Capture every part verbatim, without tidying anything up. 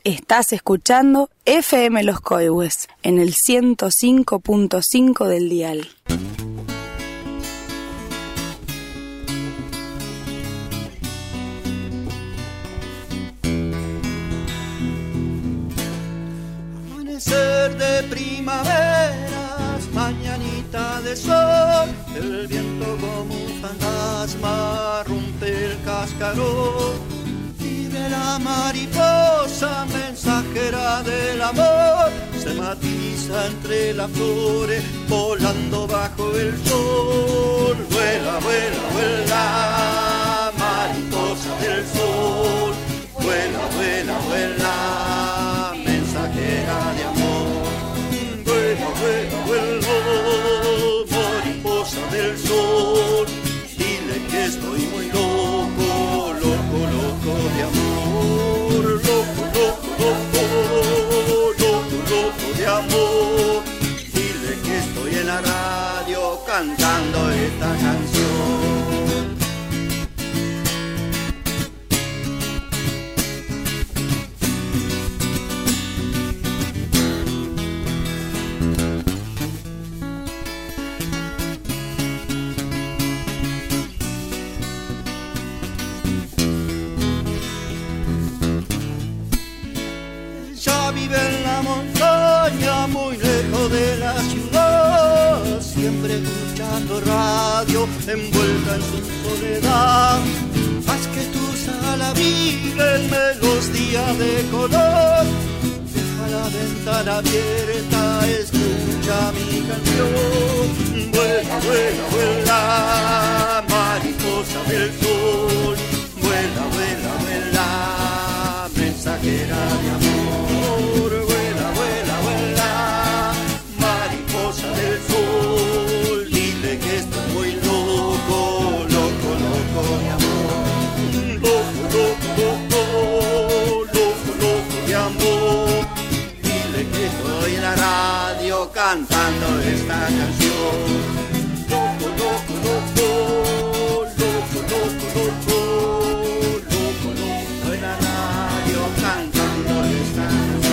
Estás escuchando F M Los Coihues en el ciento cinco punto cinco del dial. Amanecer de primaveras, mañanita de sol, el viento como un fantasma rompe el cascarón. Vive la mariposa, mensajera del amor, se matiza entre las flores, volando bajo el sol. Vuela, vuela, vuela, mariposa del sol. Vuela, vuela, vuela, mensajera de amor. Vuela, vuela, vuela, mariposa del sol. Dile que estoy muy loco, loco, loco de amor. Loco, loco, loco, loco, loco de amor. Dile que estoy en la radio cantando esta canción. Vive en la montaña, muy lejos de la ciudad, siempre escuchando radio, envuelta en su soledad. Haz que tu sala vive los días de color, deja la ventana abierta, escucha mi canción. Vuela, vuela, vuela, mariposa del sol. Vuela, vuela, vuela, mensajera de amor. Vuela, vuela, vuela, mariposa del sol. Dile que estoy muy loco, loco, loco de amor. Loco, loco, loco, loco, loco de amor. Dile que estoy en la radio cantando esta canción. Loco, loco, loco, loco, loco, loco, loco, loco en la radio cantando esta canción.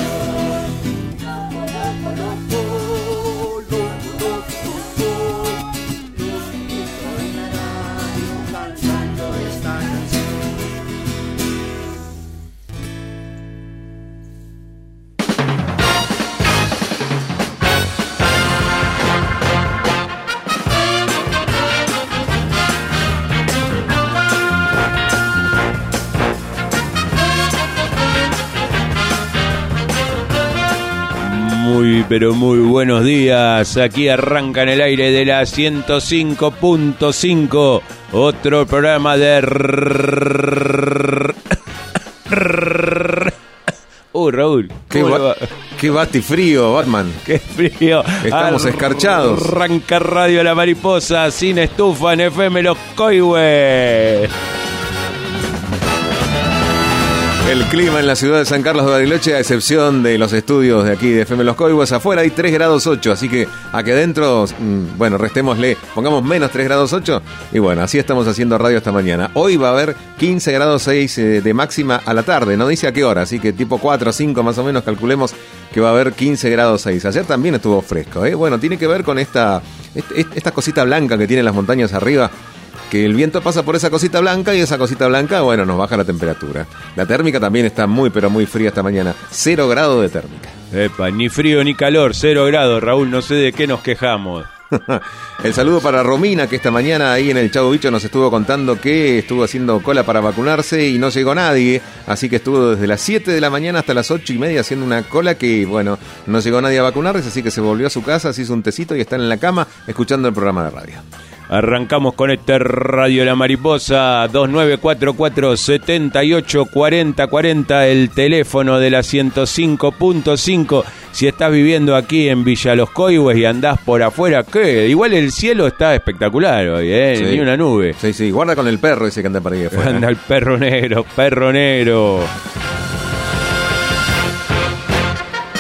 Muy, pero muy buenos días. Aquí arranca en el aire de la ciento cinco punto cinco. Otro programa de... Uy, Raúl. Qué, ba- qué batifrío, Batman. Qué frío. Estamos Ar- escarchados. Arranca Radio La Mariposa sin estufa en F M Los Coihues. El clima en la ciudad de San Carlos de Bariloche, a excepción de los estudios de aquí de F M Los Coihues, afuera hay tres grados ocho, así que aquí adentro, bueno, restémosle, pongamos menos tres grados ocho, y bueno, así estamos haciendo radio esta mañana. Hoy va a haber quince grados seis de máxima a la tarde, no dice a qué hora, así que tipo cuatro o cinco más o menos calculemos que va a haber quince grados seis. Ayer también estuvo fresco, ¿eh? Bueno, tiene que ver con esta, esta cosita blanca que tienen las montañas arriba, que el viento pasa por esa cosita blanca y esa cosita blanca, bueno, nos baja la temperatura. La térmica también está muy, pero muy fría esta mañana. Cero grado de térmica. Epa, ni frío ni calor, cero grados, Raúl, no sé de qué nos quejamos. El saludo para Romina, que esta mañana ahí en el Chavo Bicho nos estuvo contando que estuvo haciendo cola para vacunarse y no llegó nadie, así que estuvo desde las siete de la mañana hasta las ocho y media haciendo una cola que, bueno, no llegó nadie a vacunarse, así que se volvió a su casa, se hizo un tecito y está en la cama escuchando el programa de radio. Arrancamos con este Radio La Mariposa, dos nueve cuatro cuatro, siete ocho cuatro cero cuatro cero, el teléfono de la ciento cinco punto cinco. Si estás viviendo aquí en Villa Los Coihues y andás por afuera, ¿qué? Igual el cielo está espectacular hoy, ¿eh? Sí. Ni una nube. Sí, sí, guarda con el perro ese que anda por ahí afuera. Anda el perro negro, perro negro.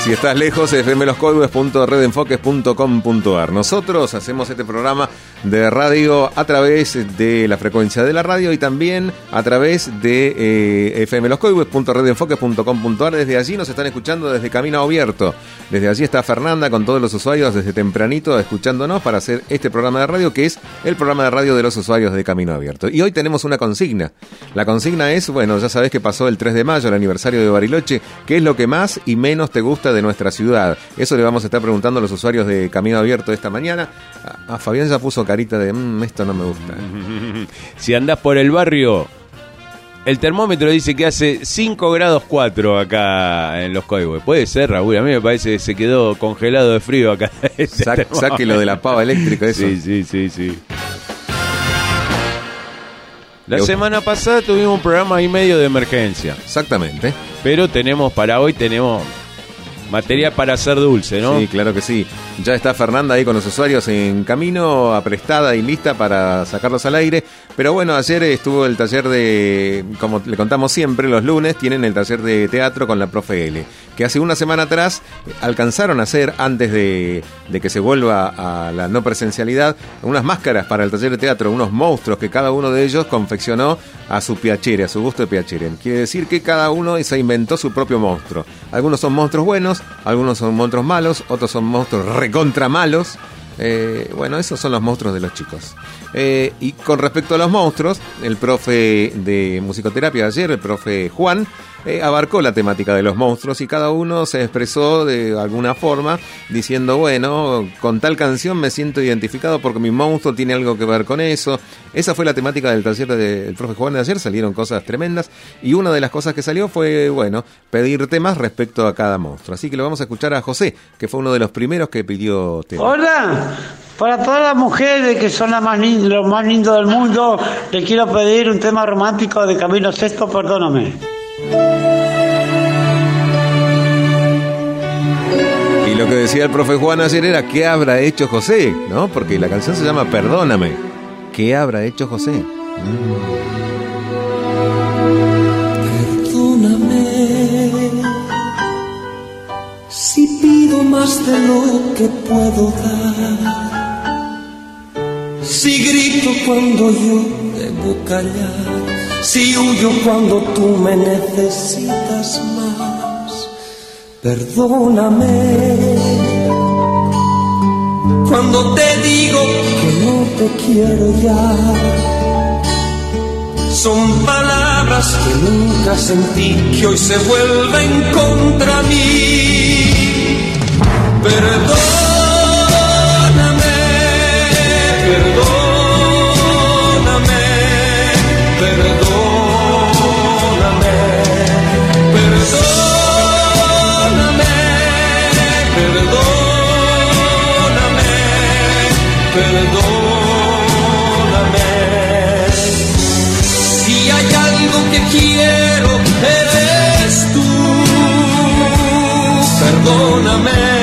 Si estás lejos, f m los coihues punto red enfoques punto com punto a r. Nosotros hacemos este programa de radio a través de la frecuencia de la radio y también a través de eh, f m los coihues punto red enfoques punto com punto a r. Desde allí nos están escuchando desde Camino Abierto. Desde allí está Fernanda con todos los usuarios desde tempranito escuchándonos para hacer este programa de radio, que es el programa de radio de los usuarios de Camino Abierto. Y hoy tenemos una consigna. La consigna es, bueno, ya sabés que pasó el tres de mayo, el aniversario de Bariloche. ¿Qué es lo que más y menos te gusta de nuestra ciudad? Eso le vamos a estar preguntando a los usuarios de Camino Abierto esta mañana. A, a Fabián ya puso carita de mmm, esto no me gusta. Si andás por el barrio, el termómetro dice que hace cinco grados cuatro acá en los Coihues. Puede ser, Raúl, a mí me parece que se quedó congelado de frío acá. Este Sa- saque lo de la pava eléctrica, eso. Sí, sí, sí, sí. La semana pasada tuvimos un programa y medio de emergencia. Exactamente. Pero tenemos, para hoy tenemos material para hacer dulce, ¿no? Sí, claro que sí. Ya está Fernanda ahí con los usuarios en camino, aprestada y lista para sacarlos al aire. Pero bueno, ayer estuvo el taller de, como le contamos siempre, los lunes tienen el taller de teatro con la profe L, que hace una semana atrás alcanzaron a hacer, antes de, de que se vuelva a la no presencialidad, unas máscaras para el taller de teatro, unos monstruos que cada uno de ellos confeccionó a su piacere, a su gusto de piacere. Quiere decir que cada uno se inventó su propio monstruo. Algunos son monstruos buenos, algunos son monstruos malos, otros son monstruos recontra malos. Eh, bueno, esos son los monstruos de los chicos. Eh, y con respecto a los monstruos, el profe de musicoterapia de ayer, el profe Juan, eh, abarcó la temática de los monstruos y cada uno se expresó de alguna forma diciendo, bueno, con tal canción me siento identificado porque mi monstruo tiene algo que ver con eso. Esa fue la temática del taller del profe Juan de ayer. Salieron cosas tremendas y una de las cosas que salió fue, bueno, pedir temas respecto a cada monstruo. Así que lo vamos a escuchar a José, que fue uno de los primeros que pidió temas. Hola, para todas las mujeres que son las más lindas, los más lindos del mundo, les quiero pedir un tema romántico de Camilo Sesto, Perdóname. Y lo que decía el profe Juan ayer era ¿qué habrá hecho José? ¿No? Porque la canción se llama Perdóname. ¿Qué habrá hecho José? Mm. Perdóname si pido más de lo que puedo dar, si grito cuando yo debo callar, si huyo cuando tú me necesitas más. Perdóname cuando te digo que no te quiero ya. Son palabras que nunca sentí, que hoy se vuelven contra mí. Perdóname, perdóname, perdóname, perdóname, perdóname, perdóname. Si hay algo que quiero, eres tú. Perdóname.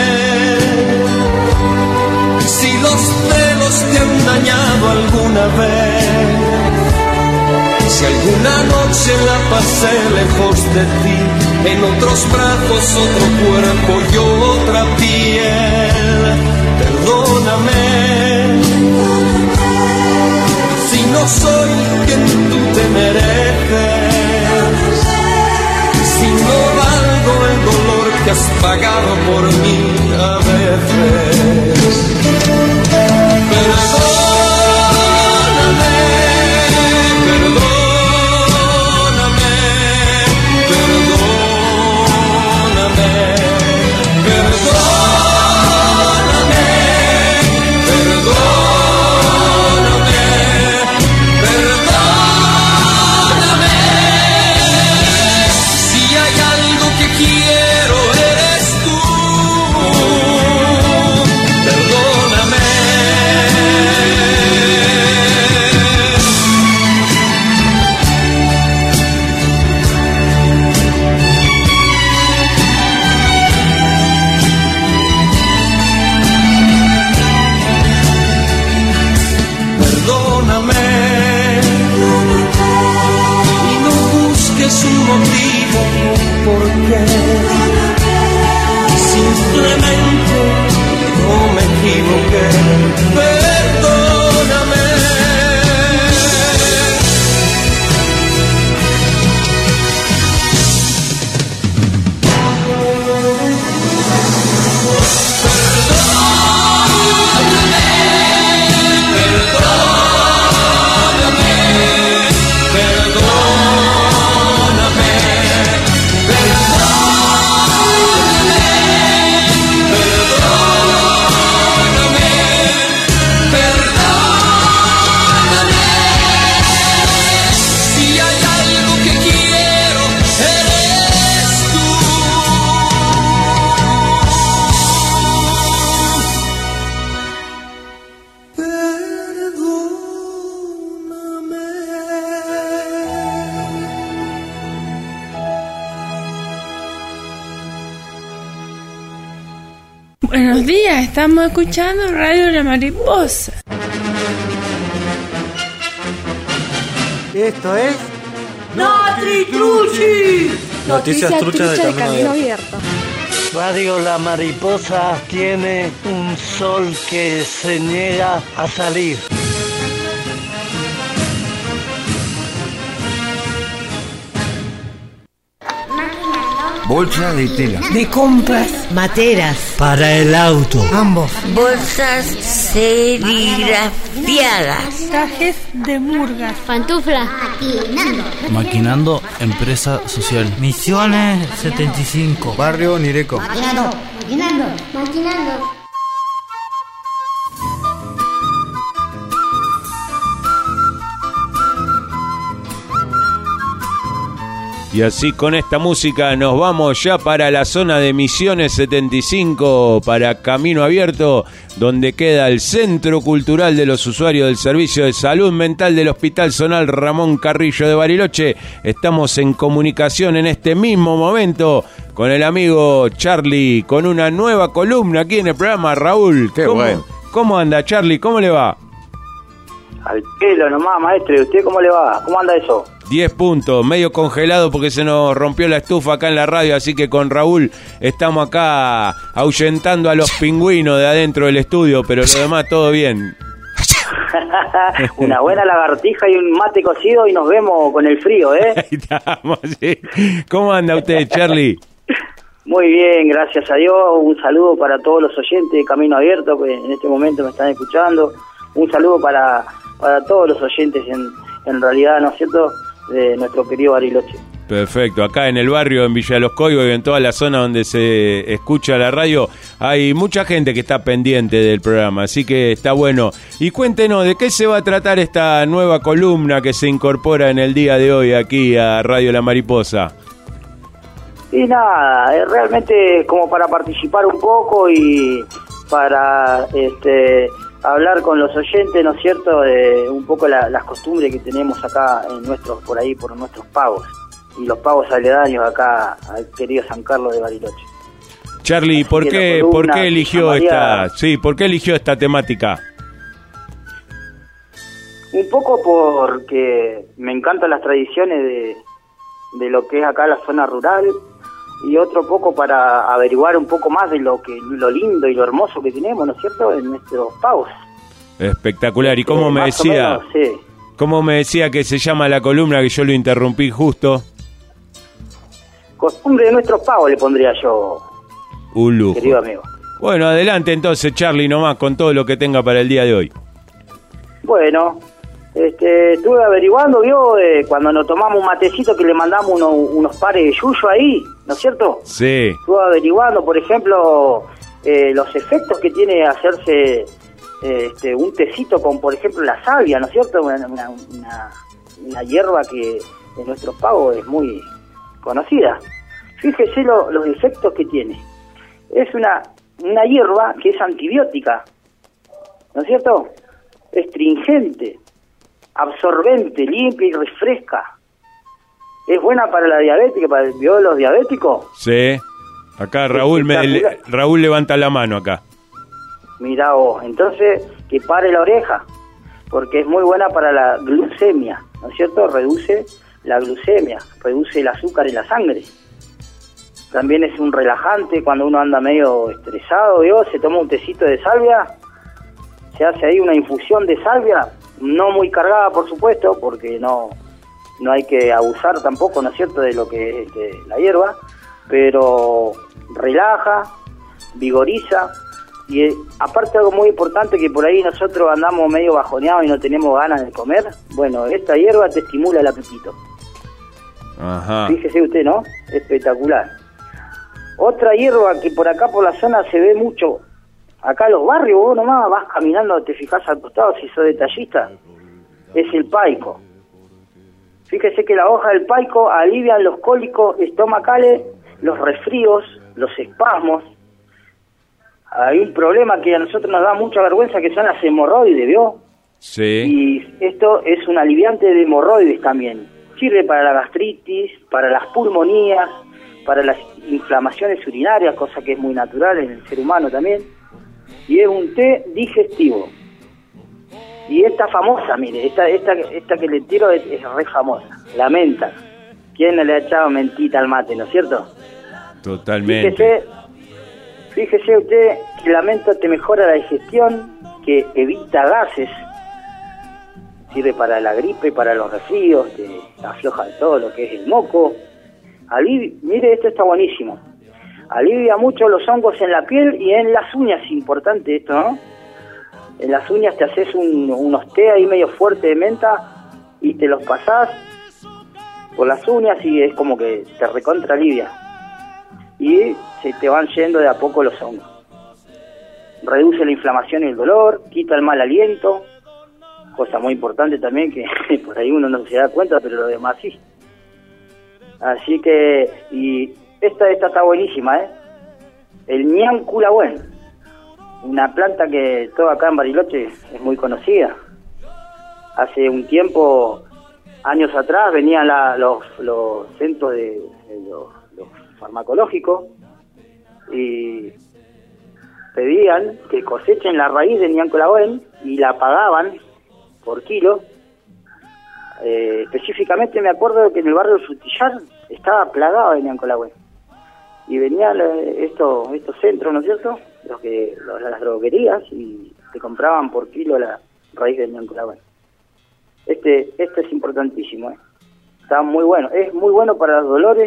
Si los celos te han dañado alguna vez, si alguna noche la pasé lejos de ti, en otros brazos, otro cuerpo y otra piel. Perdóname. Si no soy quien tú te mereces, si no valgo el dolor que has pagado por mí a veces. Perdóname, perdóname, perdóname, perdóname, perdóname, perdóname. Si hay algo que quiero, eres tú. Perdóname. Perdóname. Y no busques un motivo, un porqué. simplemente no me equivoqué. Perdóname. Buenos días, estamos escuchando Radio La Mariposa. Esto es Notri Truchi. Noticias Truchas de Camino Abierto. Radio La Mariposa tiene un sol que se niega a salir. bolsa de tela, De compras. Materas. Para el auto. Ambos. Bolsas serigrafiadas. Trajes de murgas. Pantuflas. Maquinando Empresa Social. Misiones setenta y cinco. Barrio Nireco. Maquinando. Maquinando. Maquinando. Y así con esta música nos vamos ya para la zona de Misiones setenta y cinco, para Camino Abierto, donde queda el Centro Cultural de los Usuarios del Servicio de Salud Mental del Hospital Zonal Ramón Carrillo de Bariloche. Estamos en comunicación en este mismo momento con el amigo Charlie, con una nueva columna aquí en el programa. Raúl, Qué ¿cómo, bueno. ¿cómo anda, Charlie? ¿Cómo le va? Al pelo nomás, maestro. ¿Y usted cómo le va? ¿Cómo anda eso? diez puntos, medio congelado porque se nos rompió la estufa acá en la radio, así que con Raúl estamos acá ahuyentando a los pingüinos de adentro del estudio, pero lo demás todo bien. Una buena lagartija y un mate cocido y nos vemos con el frío, ¿eh? Ahí estamos, sí. ¿Cómo anda usted, Charlie? Muy bien, gracias a Dios. Un saludo para todos los oyentes de Camino Abierto que en este momento me están escuchando. Un saludo para, para todos los oyentes en, en realidad, ¿no es cierto?, de nuestro querido Bariloche. Perfecto, acá en el barrio, en Villa Los Coigos y en toda la zona donde se escucha la radio, hay mucha gente que está pendiente del programa, así que está bueno. Y cuéntenos, ¿de qué se va a tratar esta nueva columna que se incorpora en el día de hoy aquí a Radio La Mariposa? Y nada, es realmente como para participar un poco y para este hablar con los oyentes, ¿no es cierto?, de un poco la, las costumbres que tenemos acá en nuestros, por ahí, por nuestros pagos, y los pagos aledaños acá al querido San Carlos de Bariloche. Charlie, ¿por qué, ¿por qué eligió esta, sí, por qué eligió esta temática? Un poco porque me encantan las tradiciones de, de lo que es acá la zona rural, y otro poco para averiguar un poco más de lo que lo lindo y lo hermoso que tenemos, ¿no es cierto?, en nuestros pagos. Espectacular. ¿Y cómo eh, me decía? Menos, sí. ¿Cómo me decía que se llama la columna, que yo lo interrumpí justo? Costumbre de nuestros pagos le pondría yo. Un lujo. Querido amigo. Bueno, adelante entonces, Charlie, nomás con todo lo que tenga para el día de hoy. Bueno, este, estuve averiguando, vio, eh, cuando nos tomamos un matecito que le mandamos uno, unos pares de yuyo ahí, ¿no es cierto? Sí. Estuve averiguando, por ejemplo, eh, los efectos que tiene hacerse eh, este, un tecito con, por ejemplo, la savia, ¿no es cierto? Una, una, una, una hierba que en nuestros pagos es muy conocida. Fíjese lo, los efectos que tiene. Es una, una hierba que es antibiótica, ¿no es cierto? Astringente, absorbente, limpia y refresca. Es buena para la diabética, para el ¿vio los diabéticos? Sí. Acá Raúl me, le, Raúl levanta la mano acá. Mirá vos, entonces que pare la oreja, porque es muy buena para la glucemia, ¿no es cierto? Reduce la glucemia, reduce el azúcar en la sangre. también es un relajante cuando uno anda medio estresado, ¿vio? Se toma un tecito de salvia, se hace ahí una infusión de salvia, no muy cargada por supuesto, porque no, no hay que abusar tampoco, ¿no es cierto?, de lo que es este, la hierba, pero relaja, vigoriza, y eh, aparte algo muy importante que por ahí nosotros andamos medio bajoneados y no tenemos ganas de comer, bueno, esta hierba te estimula el apetito. Ajá. Fíjese usted, ¿no? Espectacular. Otra hierba que por acá por la zona se ve mucho, acá en los barrios, vos nomás vas caminando, te fijás al costado si sos detallista, es el paico. Fíjese que la hoja del paico alivian los cólicos estomacales, los resfríos, los espasmos. Hay un problema que a nosotros nos da mucha vergüenza, que son las hemorroides, ¿vio? Sí. Y esto es un aliviante de hemorroides también. Sirve para la gastritis, para las pulmonías, para las inflamaciones urinarias, cosa que es muy natural en el ser humano también. Y es un té digestivo. Y esta famosa, mire, esta esta esta que le tiro es, es re famosa, la menta. ¿Quién no le ha echado mentita al mate, no es cierto? Totalmente. Fíjese, fíjese usted que la menta te mejora la digestión, que evita gases, sirve para la gripe, para los resfríos, te afloja todo lo que es el moco. Alivia, mire, esto está buenísimo. Alivia mucho los hongos en la piel y en las uñas, importante esto, ¿no? En las uñas te haces un, unos té ahí medio fuerte de menta y te los pasás por las uñas y es como que te recontra alivia. Y se te van yendo de a poco los hongos. Reduce la inflamación y el dolor, quita el mal aliento, cosa muy importante también que por ahí uno no se da cuenta, pero lo demás sí. Así que, y esta, esta está buenísima, ¿eh? El ñanculahuén, una planta que todo acá en Bariloche es muy conocida. Hace un tiempo, años atrás, venían la, los, los centros de, de los, los farmacológicos y pedían que cosechen la raíz del ñanculahuén y la pagaban por kilo. Eh, específicamente me acuerdo que en el barrio del Frutillar estaba plagado de ñanculahuén y venían eh, estos estos centros, ¿no es cierto?, los que los, las droguerías, y te compraban por kilo la raíz del ñanculahuén. Este este es importantísimo, ¿eh? Está muy bueno, es muy bueno para los dolores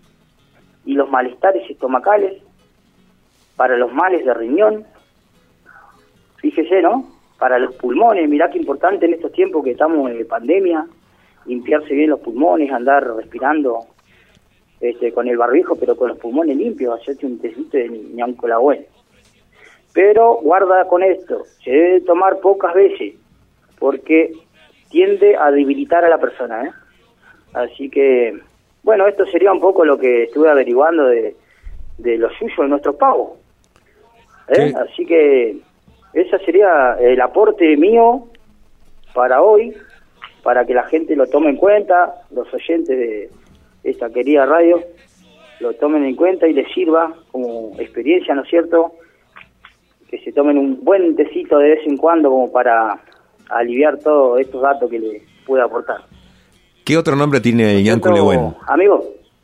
y los malestares estomacales, para los males de riñón, fíjese, ¿no?, para los pulmones. Mirá qué importante en estos tiempos que estamos en pandemia, limpiarse bien los pulmones, andar respirando este con el barbijo, pero con los pulmones limpios, hacerte un tecito de ñanculahuén. Pero guarda con esto, se debe tomar pocas veces, porque tiende a debilitar a la persona, ¿eh? Así que, bueno, esto sería un poco lo que estuve averiguando de, de lo suyo de nuestros pavos, ¿eh? Así que ese sería el aporte mío para hoy, para que la gente lo tome en cuenta, los oyentes de esta querida radio lo tomen en cuenta y les sirva como experiencia, ¿no es cierto?, que se tomen un buen tecito de vez en cuando como para aliviar todos estos datos que les pueda aportar. ¿Qué otro nombre tiene el ñanculahuén? Amigo.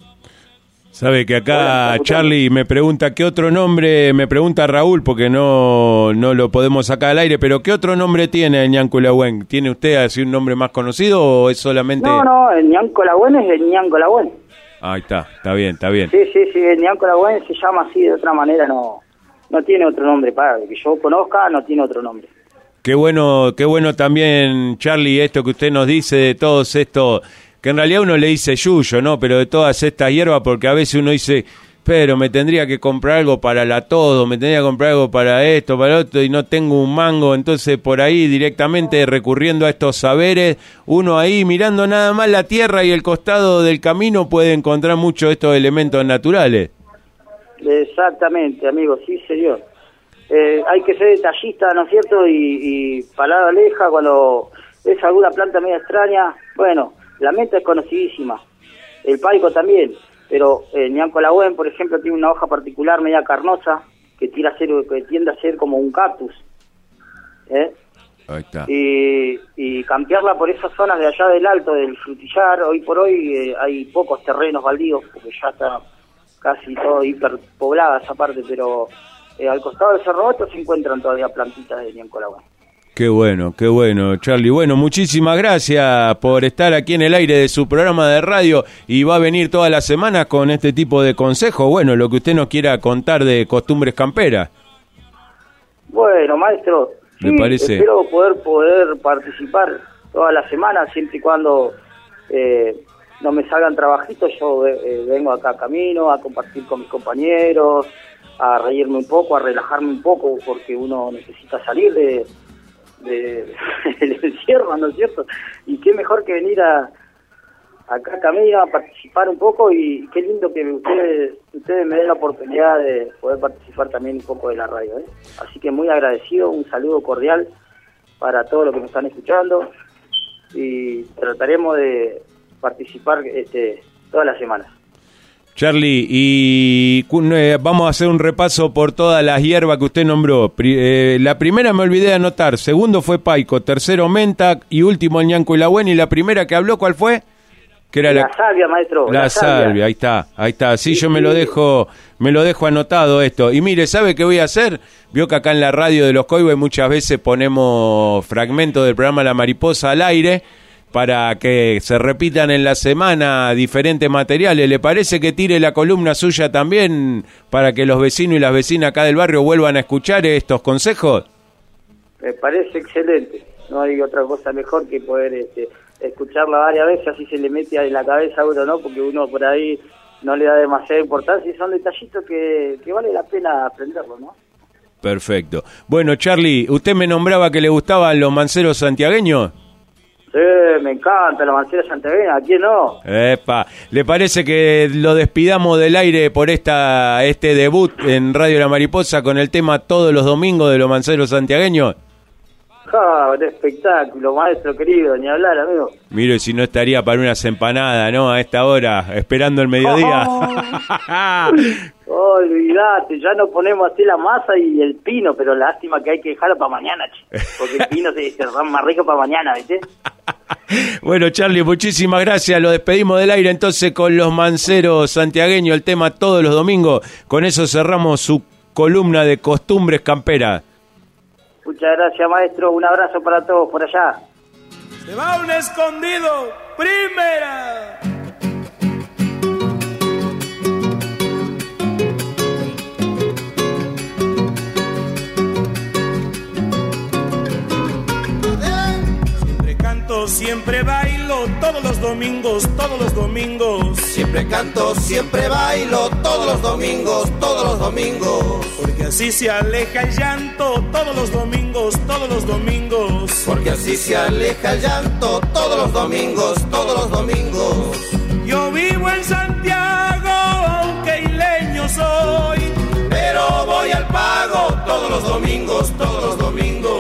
Sabe que acá Hola, Charlie me pregunta qué otro nombre, me pregunta Raúl, porque no, no lo podemos sacar al aire, pero ¿qué otro nombre tiene el ñanculahuén? ¿Tiene usted así un nombre más conocido o es solamente...? No, no, el ñanculahuén es el ñanculahuén. Ahí está, está bien, está bien. Sí, sí, sí, el ñanculahuén se llama así, de otra manera no, no tiene otro nombre, para que yo conozca, no tiene otro nombre. Qué bueno, qué bueno también, Charlie, esto que usted nos dice de todos estos, que en realidad uno le dice yuyo, ¿no? Pero de todas estas hierbas, porque a veces uno dice, pero me tendría que comprar algo para la todo, me tendría que comprar algo para esto, para otro, y no tengo un mango. Entonces por ahí directamente recurriendo a estos saberes, uno ahí mirando nada más la tierra y el costado del camino puede encontrar muchos de estos elementos naturales. Exactamente, amigo, sí, señor. Eh, hay que ser detallista, ¿no es cierto? Y, y palabra aleja cuando es alguna planta media extraña. Bueno, la menta es conocidísima, el paico también, pero el ñanculahuén, por ejemplo, tiene una hoja particular media carnosa que, tira a ser, que tiende a ser como un cactus, ¿eh? Ahí está. Y, y campearla por esas zonas de allá del alto, del Frutillar. Hoy por hoy eh, hay pocos terrenos baldíos porque ya está casi todo hiperpoblada esa parte, pero eh, al costado de Cerro Alto se encuentran todavía plantitas de Niancolagüen. Qué bueno, qué bueno, Charlie. Bueno, muchísimas gracias por estar aquí en el aire de su programa de radio y va a venir todas las semanas con este tipo de consejos. Bueno, lo que usted nos quiera contar de costumbres camperas. Bueno, maestro, sí, ¿me parece? Espero poder poder participar todas las semanas, siempre y cuando eh, no me salgan trabajitos. Yo eh, vengo acá a camino, a compartir con mis compañeros, a reírme un poco, a relajarme un poco, porque uno necesita salir de... de el encierro, ¿no es cierto? Y qué mejor que venir a acá a Camino a participar un poco, y qué lindo que ustedes ustedes me den la oportunidad de poder participar también un poco de la radio, ¿eh? Así que muy agradecido, un saludo cordial para todos los que me están escuchando y trataremos de participar este todas las semanas. Charlie, y eh, vamos a hacer un repaso por todas las hierbas que usted nombró. Pri eh, la primera me olvidé de anotar, segundo fue paico, tercero menta y último el Niancolagüen. ¿Y la primera que habló cuál fue? Que era la, la salvia, maestro. La, la salvia. salvia, ahí está, ahí está. Sí, sí, yo me lo dejo, me lo dejo anotado esto. Y mire, ¿sabe qué voy a hacer? Vio que acá en la radio de Los Coihues muchas veces ponemos fragmentos del programa La Mariposa al aire, para que se repitan en la semana diferentes materiales. ¿Le parece que tire la columna suya también para que los vecinos y las vecinas acá del barrio vuelvan a escuchar estos consejos? Me parece excelente. No hay otra cosa mejor que poder este, escucharla varias veces, así se le mete en la cabeza a uno, ¿no? Porque uno por ahí no le da demasiada importancia y son detallitos que, que vale la pena aprenderlo, ¿no? Perfecto. Bueno, Charlie, ¿usted me nombraba que le gustaban los manceros santiagueños? Sí, me encanta la mancera santiagueña, ¿a quién no? Epa, ¿le parece que lo despidamos del aire por esta este debut en Radio La Mariposa con el tema todos los domingos de los manceros santiagueños? Ah, un espectáculo, maestro querido, ni hablar, amigo. Mire, si no estaría para unas empanadas, ¿no? A esta hora, esperando el mediodía. Oh, olvídate, ya nos ponemos así la masa y el pino, pero lástima que hay que dejarlo para mañana, che, porque el pino se, se más rico para mañana, ¿viste? Bueno, Charlie, muchísimas gracias. Lo despedimos del aire entonces con los manceros santiagueños, el tema todos los domingos. Con eso cerramos su columna de costumbres camperas. Muchas gracias, maestro. Un abrazo para todos por allá. Se va un escondido. Primera. Siempre bailo todos los domingos, todos los domingos. Siempre canto, siempre bailo todos los domingos, todos los domingos. Porque así se aleja el llanto todos los domingos, todos los domingos. Porque así se aleja el llanto todos los domingos, todos los domingos. Yo vivo en Santiago, aunque isleño soy, pero voy al pago todos los domingos, todos los domingos.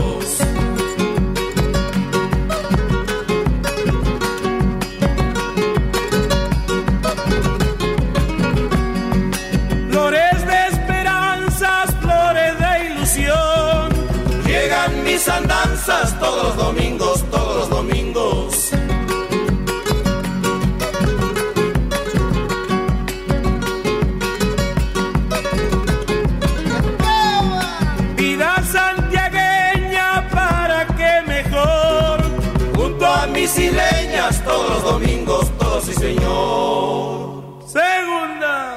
mis andanzas todos los domingos, todos los domingos. Vida santiagueña para que mejor, junto a mis isleñas todos los domingos, todos sí señor. Segunda.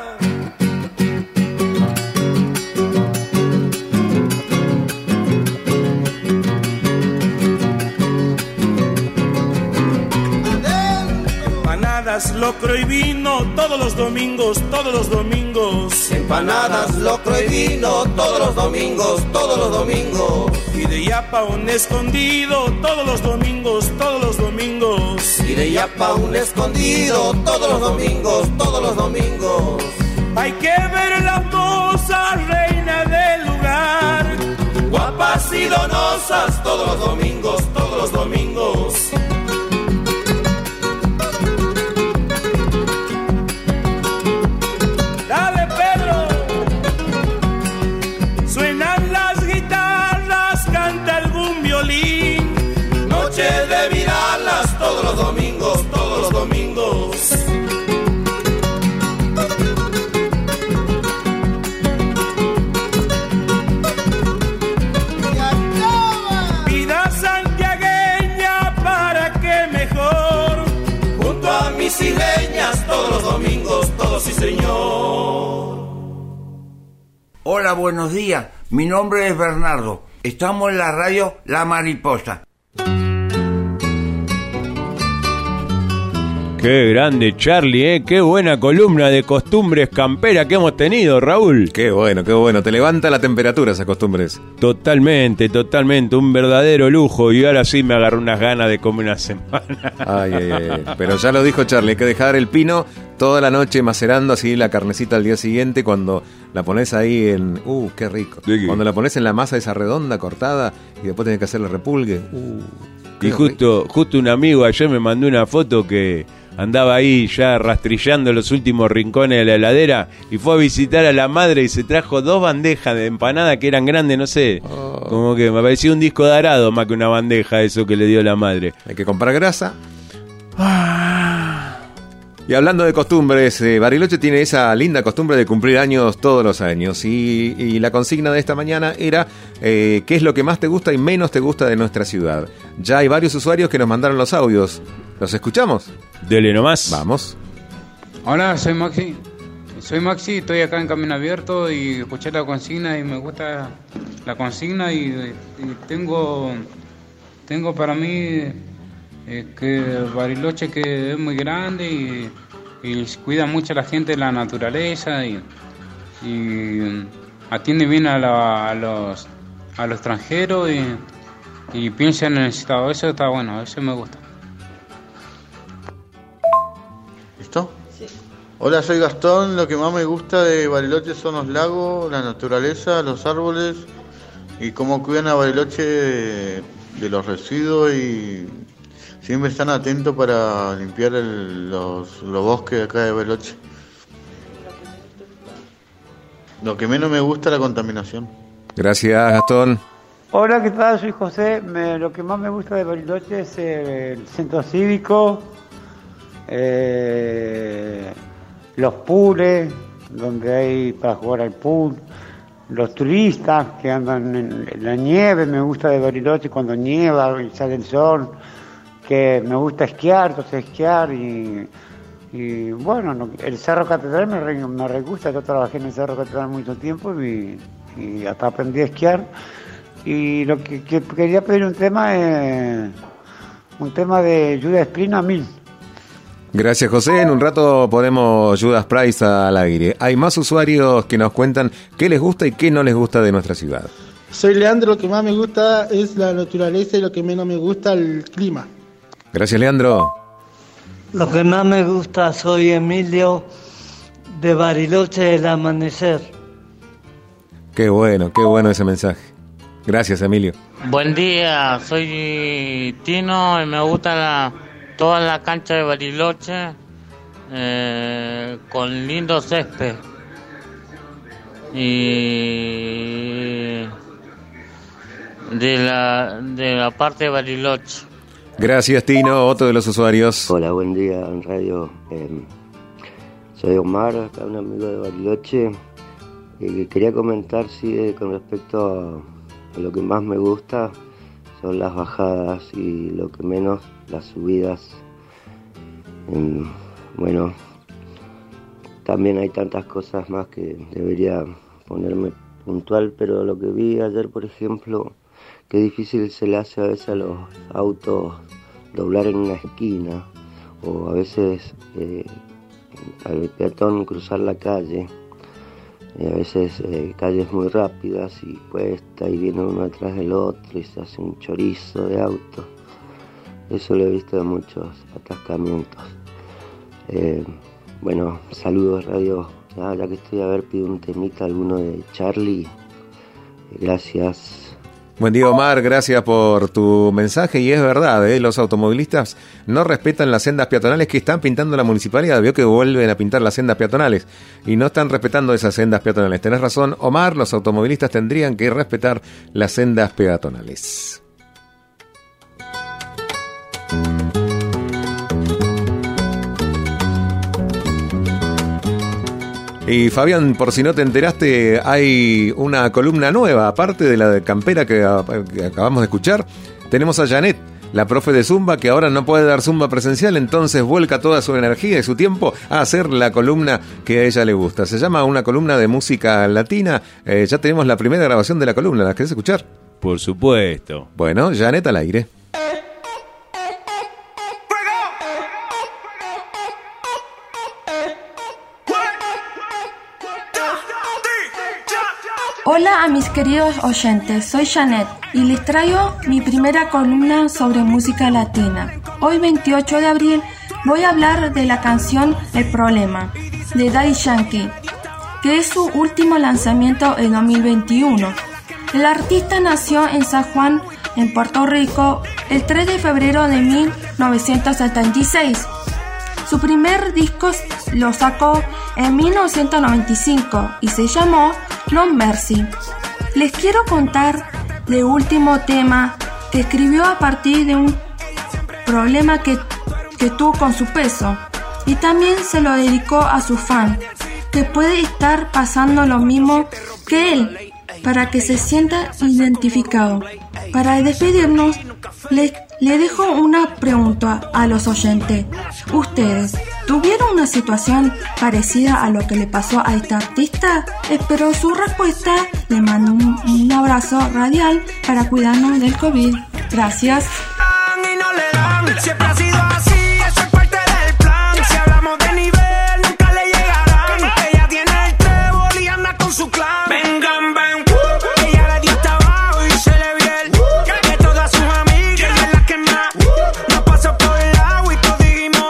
Locro y vino todos los domingos, todos los domingos. Empanadas, locro y vino todos los domingos, todos los domingos. Y de yapa un escondido todos los domingos, todos los domingos. Y de yapa un escondido todos los domingos, todos los domingos. Hay que ver las mozas, reina del lugar, guapas y donosas todos los domingos, todos los domingos. De virarlas todos los domingos, todos los domingos. Hola, buenos días. Mi nombre es Bernardo. Estamos en la radio La Mariposa. Qué grande, Charlie, ¿eh? Qué buena columna de costumbres campera que hemos tenido, Raúl. Qué bueno, qué bueno. Te levanta la temperatura esas costumbres. Totalmente, totalmente. Un verdadero lujo. Y ahora sí me agarró unas ganas de comer una semana. Ay, ay, ay. Pero ya lo dijo Charlie, hay que dejar el pino toda la noche macerando así la carnecita al día siguiente. Cuando la pones ahí en... Uh, qué rico. ¿Sí? Cuando la pones en la masa esa redonda, cortada, y después tenés que hacerle repulgue. Uh, y justo, justo un amigo ayer me mandó una foto que... andaba ahí ya rastrillando los últimos rincones de la heladera y fue a visitar a la madre y se trajo dos bandejas de empanada que eran grandes, no sé, oh. como que me parecía un disco de arado más que una bandeja eso que le dio la madre. Hay que comprar grasa. Y hablando de costumbres, eh, Bariloche tiene esa linda costumbre de cumplir años todos los años y, y la consigna de esta mañana era eh, ¿qué es lo que más te gusta y menos te gusta de nuestra ciudad? Ya hay varios usuarios que nos mandaron los audios. ¿Los escuchamos? Dele nomás. Vamos. Hola, soy Maxi. Soy Maxi, estoy acá en Camino Abierto y escuché la consigna y me gusta la consigna y, y tengo tengo para mí eh, que Bariloche que es muy grande y, y cuida mucho a la gente de la naturaleza y, y atiende bien a, la, a los a los extranjeros y, y piensa en el Estado. Eso está bueno, eso me gusta. ¿Listo? Sí. Hola, soy Gastón. Lo que más me gusta de Bariloche son los lagos, la naturaleza, los árboles y cómo cuidan a Bariloche de, de los residuos y siempre están atentos para limpiar el, los, los bosques de acá de Bariloche. Lo que menos me gusta es la contaminación. Gracias, Gastón. Hola, ¿qué tal? Soy José. Me, lo que más me gusta de Bariloche es el centro cívico, eh, los pools, donde hay para jugar al pool, los turistas que andan en, en la nieve. Me gusta de Bariloche cuando nieva y sale el sol, que me gusta esquiar, entonces esquiar y, y bueno, no, el Cerro Catedral me re, me re gusta. Yo trabajé en el Cerro Catedral mucho tiempo y, y hasta aprendí a esquiar. Y lo que, que quería pedir un tema es un tema de Judas Priest a mil. Gracias, José. En un rato ponemos Judas Priest al aire. Hay más usuarios que nos cuentan qué les gusta y qué no les gusta de nuestra ciudad. Soy Leandro. Lo que más me gusta es la naturaleza y lo que menos me gusta el clima. Gracias, Leandro. Lo que más me gusta, soy Emilio, de Bariloche, el amanecer. Qué bueno, qué bueno ese mensaje. Gracias, Emilio. Buen día, soy Tino y me gusta la, toda la cancha de Bariloche eh, con lindo césped. Y de la, de la parte de Bariloche. Gracias, Tino, otro de los usuarios. Hola, buen día en radio. Eh, soy Omar, acá un amigo de Bariloche. Eh, quería comentar sí, con respecto a lo que más me gusta son las bajadas y lo que menos las subidas. Eh, bueno, también hay tantas cosas más que debería ponerme puntual, pero lo que vi ayer, por ejemplo, qué difícil se le hace a veces a los autos doblar en una esquina o a veces eh, al peatón cruzar la calle. A veces eh, calles muy rápidas y puesta y viene uno atrás del otro y se hace un chorizo de autos. Eso lo he visto de muchos atascamientos. Eh, bueno, saludos radio. Ya, ya que estoy, a ver, pido un temita alguno de Charlie. Eh, gracias. Buen día, Omar, gracias por tu mensaje. Y es verdad, ¿eh? Los automovilistas no respetan las sendas peatonales que están pintando la municipalidad. Vio que vuelven a pintar las sendas peatonales y no están respetando esas sendas peatonales. Tenés razón, Omar, los automovilistas tendrían que respetar las sendas peatonales. Y Fabián, por si no te enteraste, hay una columna nueva, aparte de la de campera que, que acabamos de escuchar. Tenemos a Janet, la profe de Zumba, que ahora no puede dar Zumba presencial, entonces vuelca toda su energía y su tiempo a hacer la columna que a ella le gusta. Se llama una columna de música latina. Eh, ya tenemos la primera grabación de la columna, ¿la querés escuchar? Por supuesto. Bueno, Janet al aire. Hola a mis queridos oyentes, soy Janet y les traigo mi primera columna sobre música latina. Hoy veintiocho de abril voy a hablar de la canción El Problema de Daddy Yankee, que es su último lanzamiento en dos mil veintiuno. El artista nació en San Juan, en Puerto Rico, el tres de febrero de mil novecientos setenta y seis. Su primer disco lo sacó en mil novecientos noventa y cinco y se llamó No Mercy. Les quiero contar del último tema que escribió a partir de un problema que, que tuvo con su peso, y también se lo dedicó a su fan, que puede estar pasando lo mismo que él, para que se sienta identificado. Para despedirnos, les Le dejo una pregunta a los oyentes. ¿Ustedes tuvieron una situación parecida a lo que le pasó a esta artista? Espero su respuesta. Le mando un, un abrazo radial para cuidarnos del COVID. Gracias. Siempre ha sido así, eso es parte del plan. Si hablamos de nivel, nunca le llegarán. Ella tiene el trébol y anda con su clan. Vengan, ven, ella le dio hasta abajo y se le vio el que todas sus amigas, ella es la que más nos pasó por el agua y todos dijimos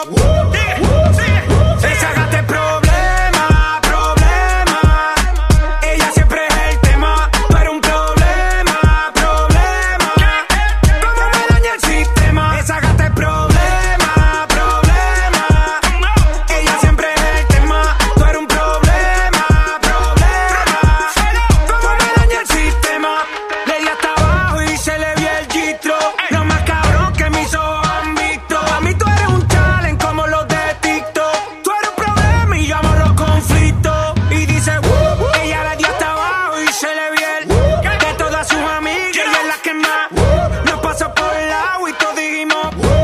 esa gata es problema, problema. Ella siempre es el tema, tú eres un problema, problema. Como me daña el sistema, esa gata es problema, problema. Ella siempre es el tema, tú eres un problema, problema. Como me daña el sistema, le di hasta abajo y se le vio el gistro. Lo más cabrón que mis ojos han visto. A mí tú eres un talent como los de TikTok. Tú eres un problema y yo amo los conflictos. Y dice, "Woo", ella le dio hasta abajo y se le vio el de todas sus amigas, ella es la que más nos pasó por el agua y todos dijimos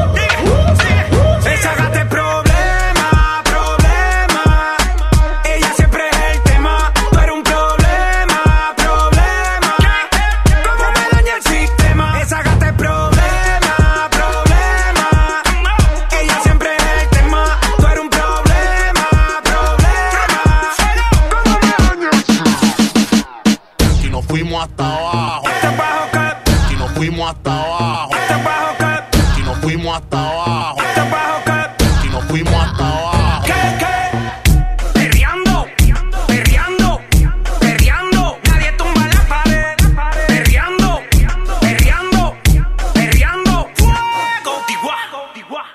esa gata es problema, problema. Ella siempre es el tema, tú eres un problema, problema. Como me daña el sistema, esa gata es problema, problema. Ella siempre es el tema, tú eres un problema, problema. Como me daña el sistema. Y nos fuimos hasta abajo. Y nos fuimos hasta abajo. Y nos fuimos hasta abajo. Y nos fuimos hasta abajo. ¿Qué, qué? Perreando, perreando, perreando. Nadie tumba la pared. Perreando, perreando, perreando. Fuego, Tigua, Tigua.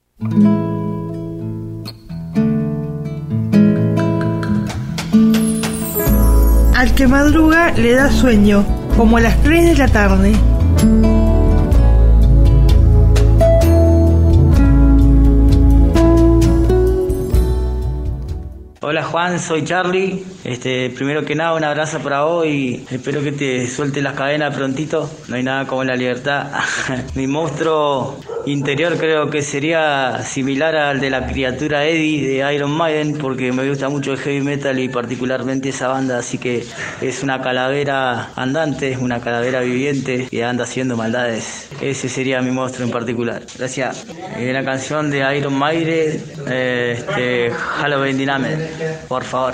Al que madruga le da sueño, como a las tres de la tarde. Hola Juan, soy Charlie. Este, primero que nada, un abrazo para vos y espero que te suelte las cadenas prontito. No hay nada como la libertad. Mi monstruo interior creo que sería similar al de la criatura Eddie de Iron Maiden, porque me gusta mucho el heavy metal y particularmente esa banda, así que es una calavera andante, una calavera viviente que anda haciendo maldades. Ese sería mi monstruo en particular. Gracias. Eh, la canción de Iron Maiden, eh, este, Halloween Dynamite, por favor.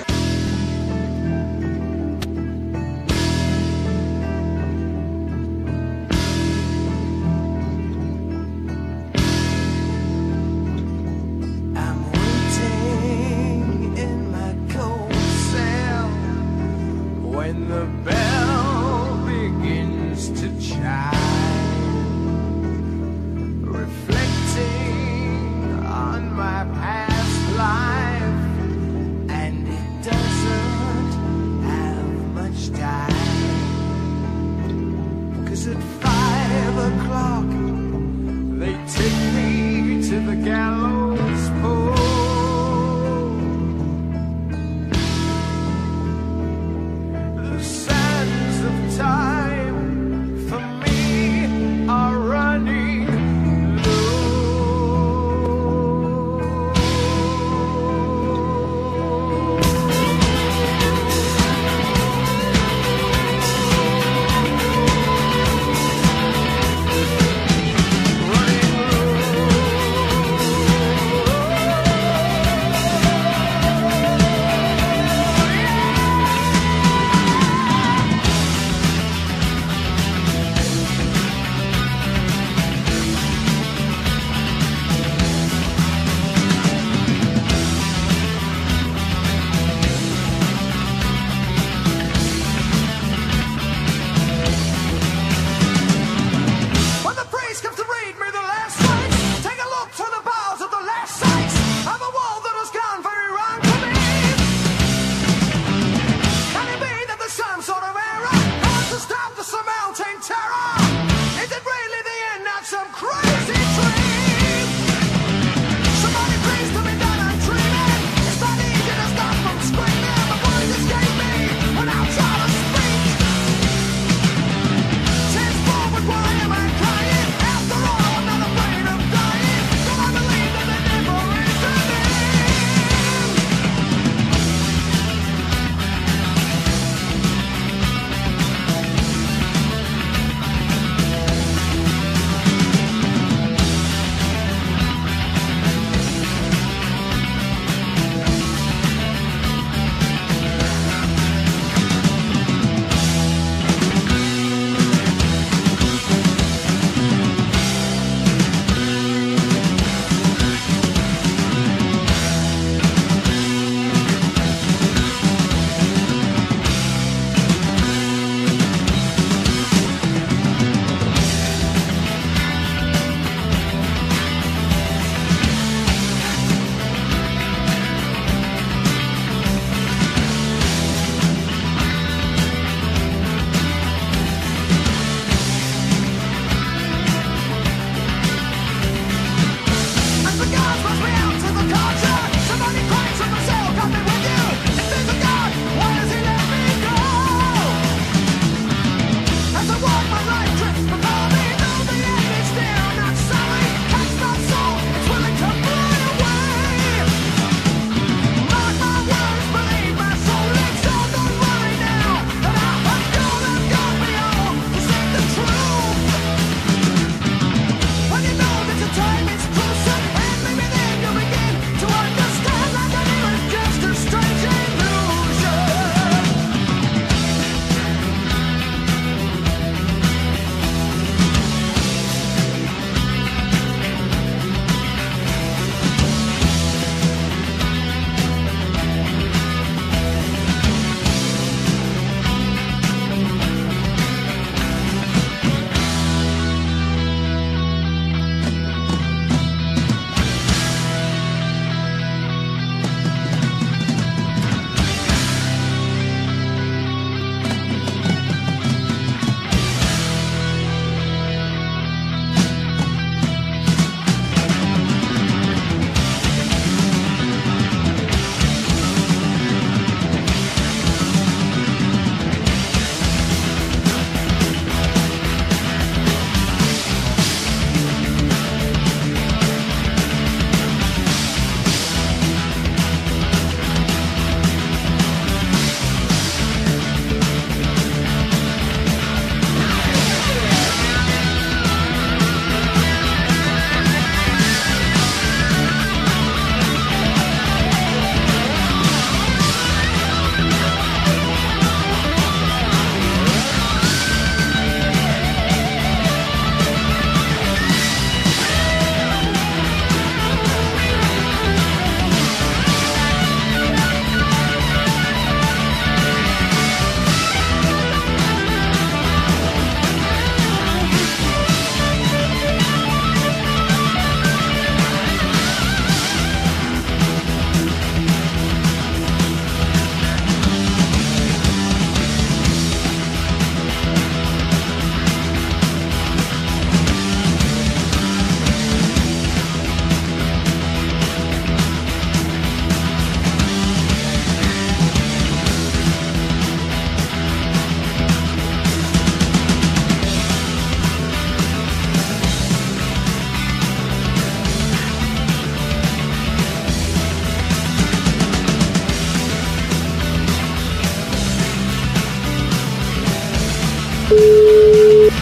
When the bell begins to chime, reflecting on my past life, and it doesn't have much time, 'cause at five o'clock they take me to the gallows pole. The sun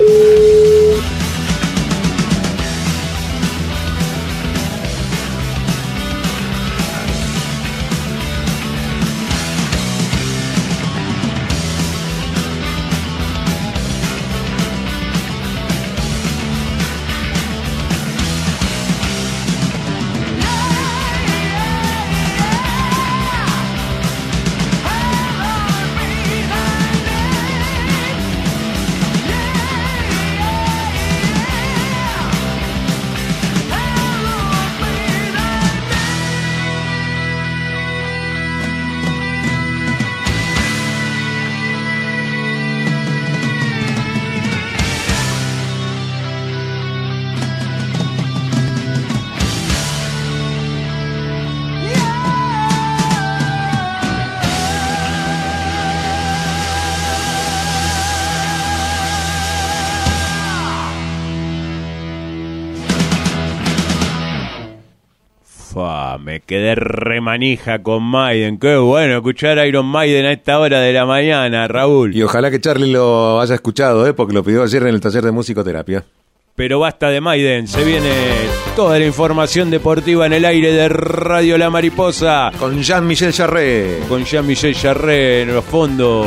Fa, me quedé remanija con Maiden. Qué bueno escuchar a Iron Maiden a esta hora de la mañana, Raúl. Y ojalá que Charlie lo haya escuchado, ¿eh? Porque lo pidió ayer en el taller de musicoterapia. Pero basta de Maiden, se viene toda la información deportiva en el aire de Radio La Mariposa. Con Jean-Michel Jarre. Con Jean-Michel Jarre en los fondos.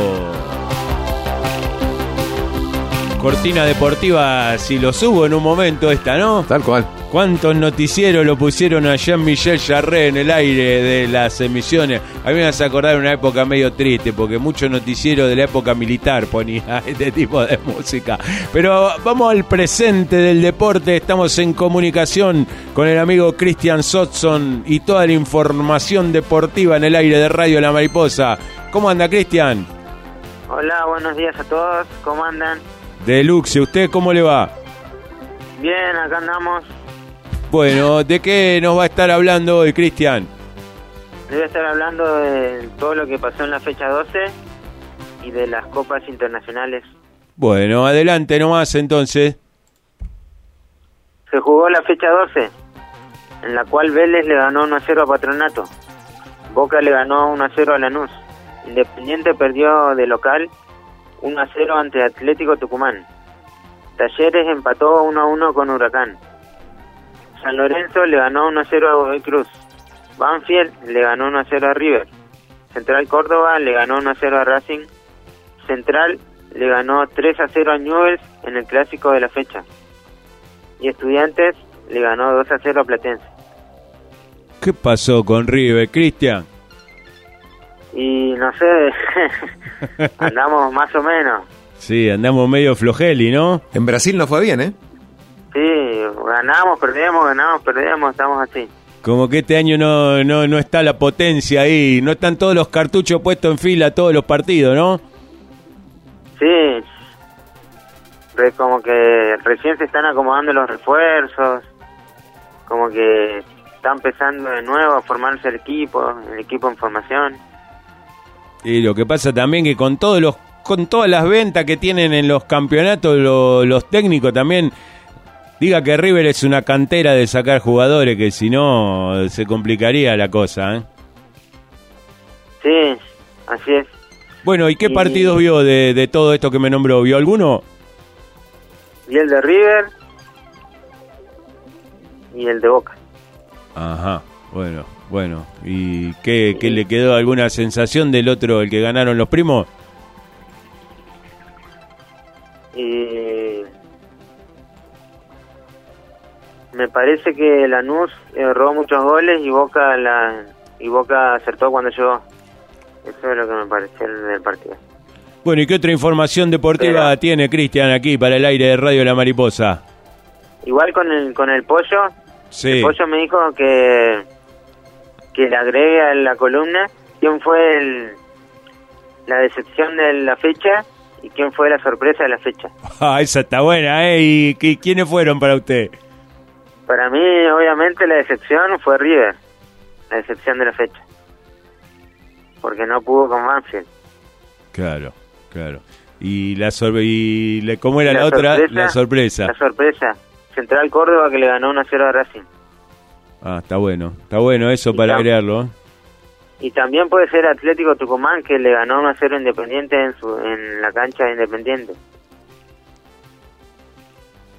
Cortina deportiva, si lo subo en un momento esta, ¿no? Tal cual. ¿Cuántos noticieros lo pusieron a Jean-Michel Jarre en el aire de las emisiones? A mí me hace acordar una época medio triste, porque muchos noticieros de la época militar ponía este tipo de música. Pero vamos al presente del deporte. Estamos en comunicación con el amigo Cristian Sotson y toda la información deportiva en el aire de Radio La Mariposa. ¿Cómo anda, Cristian? Hola, buenos días a todos. ¿Cómo andan? Deluxe, ¿usted cómo le va? Bien, acá andamos. Bueno, ¿de qué nos va a estar hablando hoy, Cristian? Debe estar hablando de todo lo que pasó en la fecha doce y de las copas internacionales. Bueno, adelante nomás entonces. Se jugó la fecha doce, en la cual Vélez le ganó uno a cero a Patronato. Boca le ganó uno a cero a Lanús. Independiente perdió de local uno a cero ante Atlético Tucumán. Talleres empató uno a uno con Huracán. San Lorenzo le ganó uno a cero a Godoy Cruz. Banfield le ganó uno a cero a River. Central Córdoba le ganó uno a cero a Racing. Central le ganó tres a cero a Newell's en el clásico de la fecha. Y Estudiantes le ganó dos a cero a Platense. ¿Qué pasó con River, Cristian? Y no sé, andamos más o menos. Sí, andamos medio flojeli, ¿no? En Brasil no fue bien, ¿eh? Sí, ganamos, perdemos, ganamos, perdemos, estamos así. Como que este año no, no, no está la potencia ahí, no están todos los cartuchos puestos en fila todos los partidos, ¿no? Sí, Re, como que recién se están acomodando los refuerzos, como que está empezando de nuevo a formarse el equipo, el equipo en formación. Y lo que pasa también que con todos los con todas las ventas que tienen en los campeonatos lo, los técnicos también, diga que River es una cantera de sacar jugadores, que si no se complicaría la cosa, ¿eh? Sí, así es. Bueno, ¿y qué y... partidos vio de, de todo esto que me nombró? ¿Vio alguno? Y el de River y el de Boca. Ajá, bueno, bueno. ¿Y qué, qué le quedó alguna sensación del otro, el que ganaron los primos? Y me parece que Lanús erró muchos goles y Boca la y Boca acertó cuando llegó. Eso es lo que me pareció del partido. Bueno, ¿y qué otra información deportiva Pero, tiene Cristian aquí para el aire de Radio La Mariposa? Igual con el con el Pollo. Sí. El Pollo me dijo que que le agregue a la columna quién fue el, la decepción de la fecha y quién fue la sorpresa de la fecha. Ah, esa está buena, ¿eh? ¿Y, y quiénes fueron para usted? Para mí, obviamente, la decepción fue River, la decepción de la fecha, porque no pudo con Banfield. Claro, claro. ¿Y la sorbe y le, cómo era la, la otra? Sorpresa, la sorpresa. La sorpresa. Central Córdoba, que le ganó uno a cero a Racing. Ah, está bueno, está bueno eso y para tam- agregarlo. ¿eh? Y también puede ser Atlético Tucumán, que le ganó uno a cero Independiente en su en la cancha de Independiente.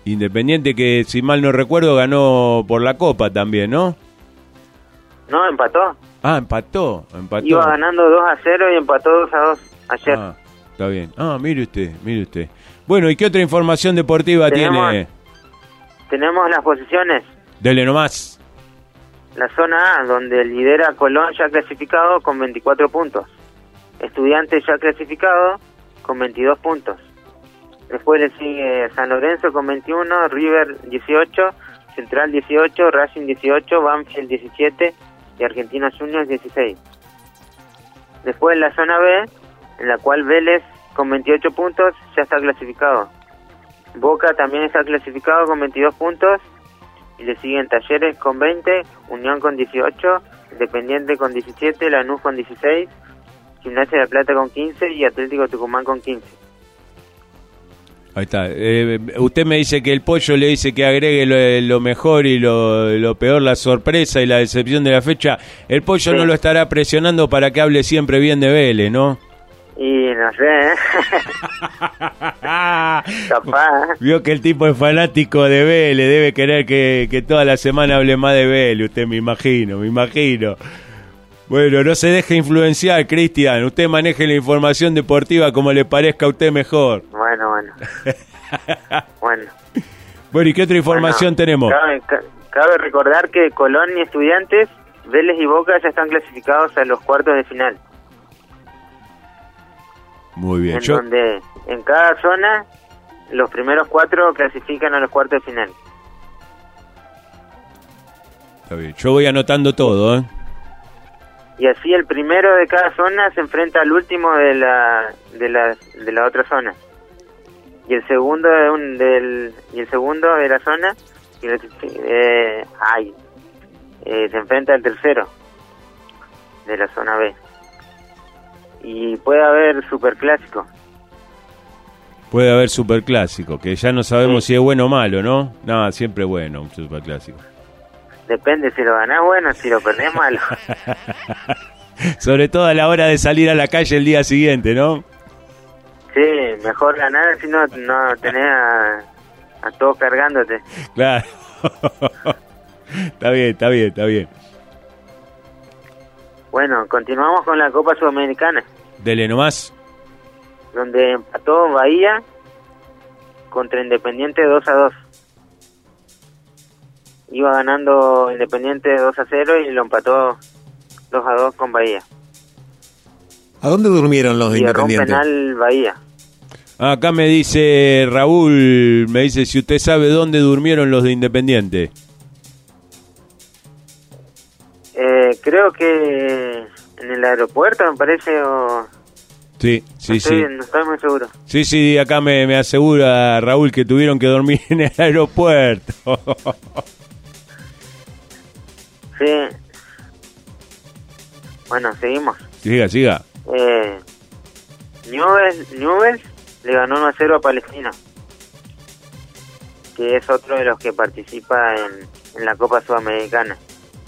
Independiente que, si mal no recuerdo, ganó por la Copa también, ¿no? No, empató. Ah, empató, empató. Iba ganando dos a cero y empató dos a dos ayer. Ah, está bien. Ah, mire usted, mire usted. Bueno, ¿y qué otra información deportiva tenemos, tiene? Tenemos las posiciones. Dele nomás. La zona A, donde lidera Colón ya clasificado con veinticuatro puntos. Estudiantes ya clasificado con veintidós puntos. Después le sigue San Lorenzo con veintiuno, River dieciocho, Central dieciocho, Racing dieciocho, Banfield diecisiete y Argentinos Juniors dieciséis. Después en la zona B, en la cual Vélez con veintiocho puntos ya está clasificado. Boca también está clasificado con veintidós puntos y le siguen Talleres con veinte, Unión con dieciocho, Independiente con diecisiete, Lanús con dieciséis, Gimnasia de La Plata con quince y Atlético Tucumán con quince. Ahí está. Eh, usted me dice que el Pollo le dice que agregue lo, lo mejor y lo, lo peor, la sorpresa y la decepción de la fecha. El Pollo sí. No lo estará presionando para que hable siempre bien de Vélez, ¿no? Y no sé, ¿eh? Capaz. Vio que el tipo es fanático de Vélez, debe querer que, que toda la semana hable más de Vélez, usted me imagino, me imagino. Bueno, no se deje influenciar, Cristian. Usted maneje la información deportiva como le parezca a usted mejor. Bueno, bueno. bueno. Bueno, ¿y qué otra información bueno, tenemos? Cabe, cabe recordar que Colón y Estudiantes, Vélez y Boca ya están clasificados a los cuartos de final. Muy bien. En Yo... donde en cada zona los primeros cuatro clasifican a los cuartos de final. Está bien. Yo voy anotando todo, ¿eh? Y así el primero de cada zona se enfrenta al último de la de la de la otra zona. Y el segundo de un del y el segundo de la zona y el, eh, ay, eh, se enfrenta al tercero de la zona B. Y puede haber superclásico. Puede haber superclásico, que ya no sabemos sí. si es bueno o malo, ¿no? No, siempre bueno un superclásico. Depende, si lo ganás bueno, si lo perdés malo. Sobre todo a la hora de salir a la calle el día siguiente, ¿no? Sí, mejor ganar si no, no tenés a, a todos cargándote. Claro. Está bien, está bien, está bien. Bueno, continuamos con la Copa Sudamericana. Dele nomás. Donde empató Bahía contra Independiente dos a dos. Iba ganando Independiente dos a cero y lo empató dos a dos con Bahía. ¿A dónde durmieron los de y Independiente? Y penal Bahía. Acá me dice Raúl, me dice si usted sabe dónde durmieron los de Independiente. Eh, creo que en el aeropuerto, me parece, o... Sí, sí, no estoy, sí. No estoy muy seguro. Sí, sí, acá me, me asegura Raúl que tuvieron que dormir en el aeropuerto. Sí. Bueno, seguimos. Siga, siga. Eh, Newell's, Newell's le ganó uno a cero a Palestino, que es otro de los que participa en, en la Copa Sudamericana.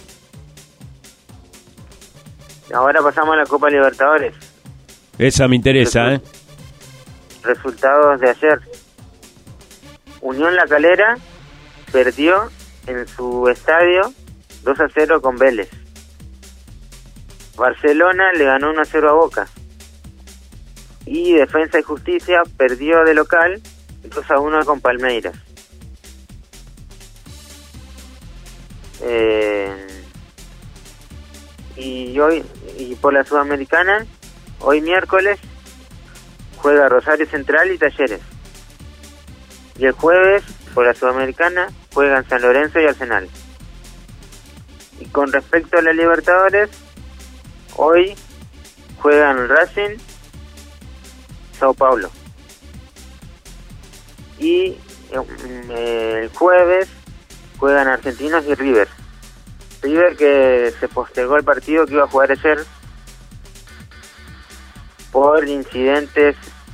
Ahora pasamos a la Copa Libertadores. Esa me interesa, Resu- ¿eh? Resultados de ayer. Unión La Calera perdió en su estadio dos a cero con Vélez. Barcelona le ganó uno a cero a Boca. Y Defensa y Justicia perdió de local dos a uno con Palmeiras. Eh, y hoy, y por la Sudamericana, hoy miércoles juega Rosario Central y Talleres. Y el jueves, por la Sudamericana, juegan San Lorenzo y Arsenal. Y con respecto a la Libertadores, hoy juegan Racing, Sao Paulo. Y eh, el jueves juegan Argentinos y River. River que se postergó el partido que iba a jugar ayer por incidentes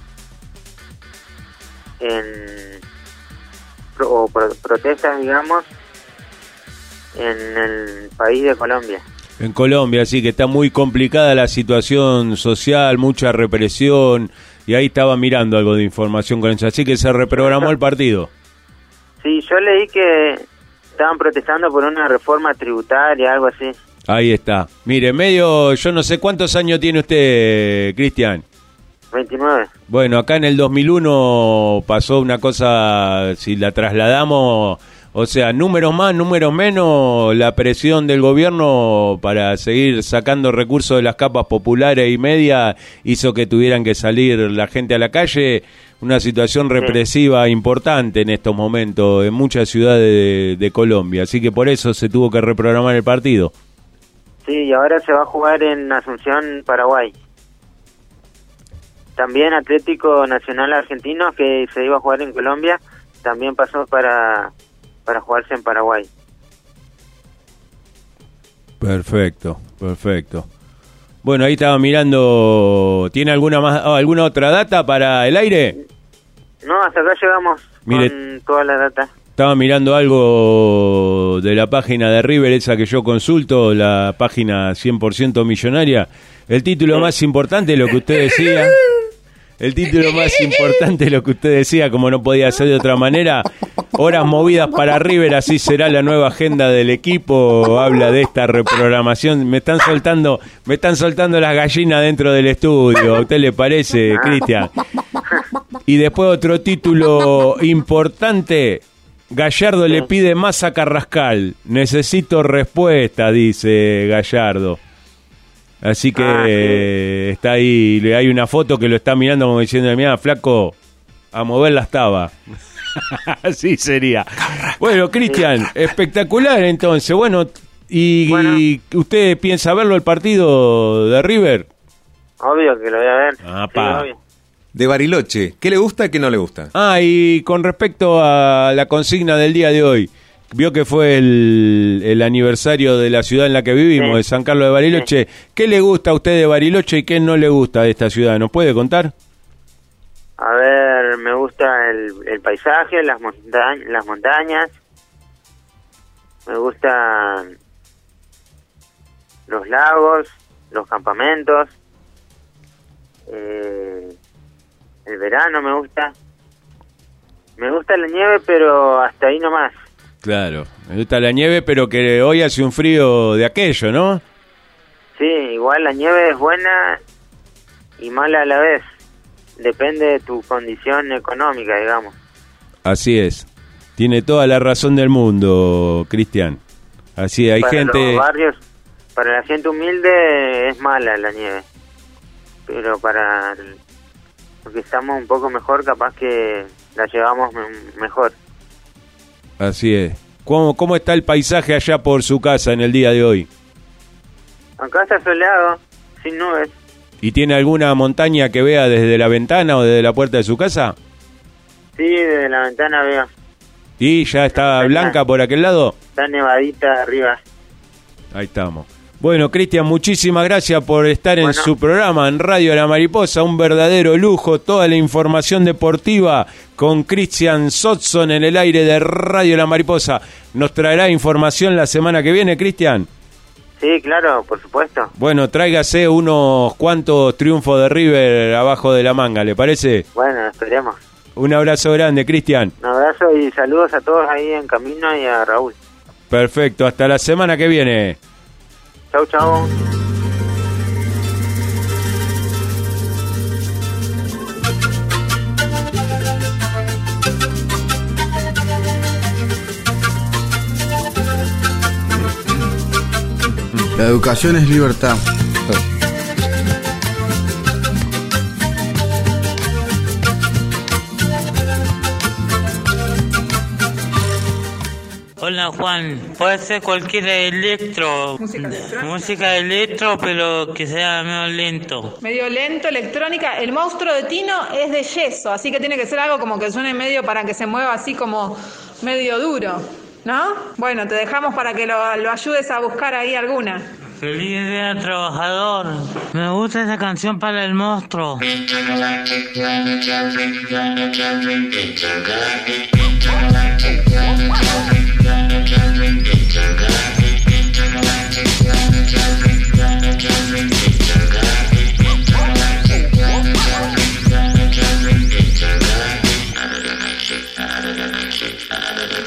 en o pro, protestas, digamos, en el país de Colombia. En Colombia, sí, que está muy complicada la situación social, mucha represión, y ahí estaba mirando algo de información con eso, así que se reprogramó el partido. Sí, yo leí que estaban protestando por una reforma tributaria, algo así. Ahí está. Mire, medio, yo no sé cuántos años tiene usted, Cristian. veintinueve. Bueno, acá en el dos mil uno pasó una cosa, si la trasladamos, o sea, números más, números menos, la presión del gobierno para seguir sacando recursos de las capas populares y media hizo que tuvieran que salir la gente a la calle. Una situación represiva importante en estos momentos en muchas ciudades de, de Colombia, así que por eso se tuvo que reprogramar el partido. Sí, y ahora se va a jugar en Asunción, Paraguay. También Atlético Nacional Argentino, que se iba a jugar en Colombia, también pasó para, para jugarse en Paraguay. Perfecto, perfecto. Bueno, ahí estaba mirando, ¿tiene alguna más, alguna otra data para el aire? No, hasta acá llegamos. Mire, con toda la data. Estaba mirando algo de la página de River, esa que yo consulto, la página cien por ciento millonaria. El título más importante, lo que usted decía, el título más importante, lo que usted decía, como no podía ser de otra manera, horas movidas para River, así será la nueva agenda del equipo. Habla de esta reprogramación. Me están soltando, me están soltando las gallinas dentro del estudio. ¿A usted le parece, Cristian? Y después otro título importante. Gallardo le pide más a Carrascal. Necesito respuesta, dice Gallardo. Así que ah, sí. eh, está ahí, le hay una foto que lo está mirando como diciendo, mira, flaco, a mover la estaba. Así sería. Bueno, Cristian, espectacular entonces. Bueno, y, bueno. ¿Y usted piensa verlo el partido de River? Obvio que lo voy a ver. Ah, pa. Sí, obvio. De Bariloche, ¿qué le gusta y qué no le gusta? Ah, y con respecto a la consigna del día de hoy, vio que fue el, el aniversario de la ciudad en la que vivimos, sí. de San Carlos de Bariloche. Sí. ¿Qué le gusta a usted de Bariloche y qué no le gusta de esta ciudad? ¿Nos puede contar? A ver, me gusta el, el paisaje, las, monta las montañas, me gustan los lagos, los campamentos, eh, el verano me gusta, me gusta la nieve, pero hasta ahí nomás. Claro, me gusta la nieve, pero que hoy hace un frío de aquello, ¿no? Sí, igual la nieve es buena y mala a la vez. Depende de tu condición económica, digamos. Así es. Tiene toda la razón del mundo, Cristian. Así hay para gente... Los barrios, para la gente humilde es mala la nieve. Pero para los que estamos un poco mejor, capaz que la llevamos me mejor. Así es. ¿Cómo, ¿Cómo está el paisaje allá por su casa en el día de hoy? Acá está soleado, sin nubes. ¿Y tiene alguna montaña que vea desde la ventana o desde la puerta de su casa? Sí, desde la ventana veo. ¿Y ya está blanca por aquel lado? Está nevadita arriba. Ahí estamos. Bueno, Cristian, muchísimas gracias por estar bueno. en su programa en Radio La Mariposa. Un verdadero lujo, toda la información deportiva con Cristian Sotson en el aire de Radio La Mariposa. ¿Nos traerá información la semana que viene, Cristian? Sí, claro, por supuesto. Bueno, tráigase unos cuantos triunfos de River abajo de la manga, ¿le parece? Bueno, esperemos. Un abrazo grande, Cristian. Un abrazo y saludos a todos ahí en camino y a Raúl. Perfecto, hasta la semana que viene. Chau, chau. La educación es libertad. Hola Juan, puede ser cualquier electro, música electro, música electro, pero que sea medio lento. Medio lento, electrónica. El monstruo de Tino es de yeso, así que tiene que ser algo como que suene medio para que se mueva así como medio duro, ¿no? Bueno, te dejamos para que lo, lo ayudes a buscar ahí alguna. Feliz día, trabajador. Me gusta esa canción para el monstruo. Out of the night, out of the night, out of the night.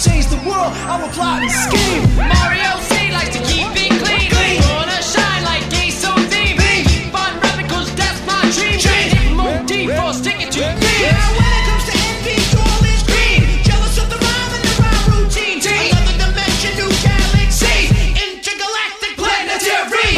change the world, I will plot and scheme. Mario C likes to keep it clean. clean. Wanna shine like Ace O D. Keep on rapping cause that's my dream. dream. Motif for sticking to me. Now when it comes to envy, all is green. Jealous of the rhyme and the rhyme routine. Another dimension, new galaxy. Intergalactic planetary.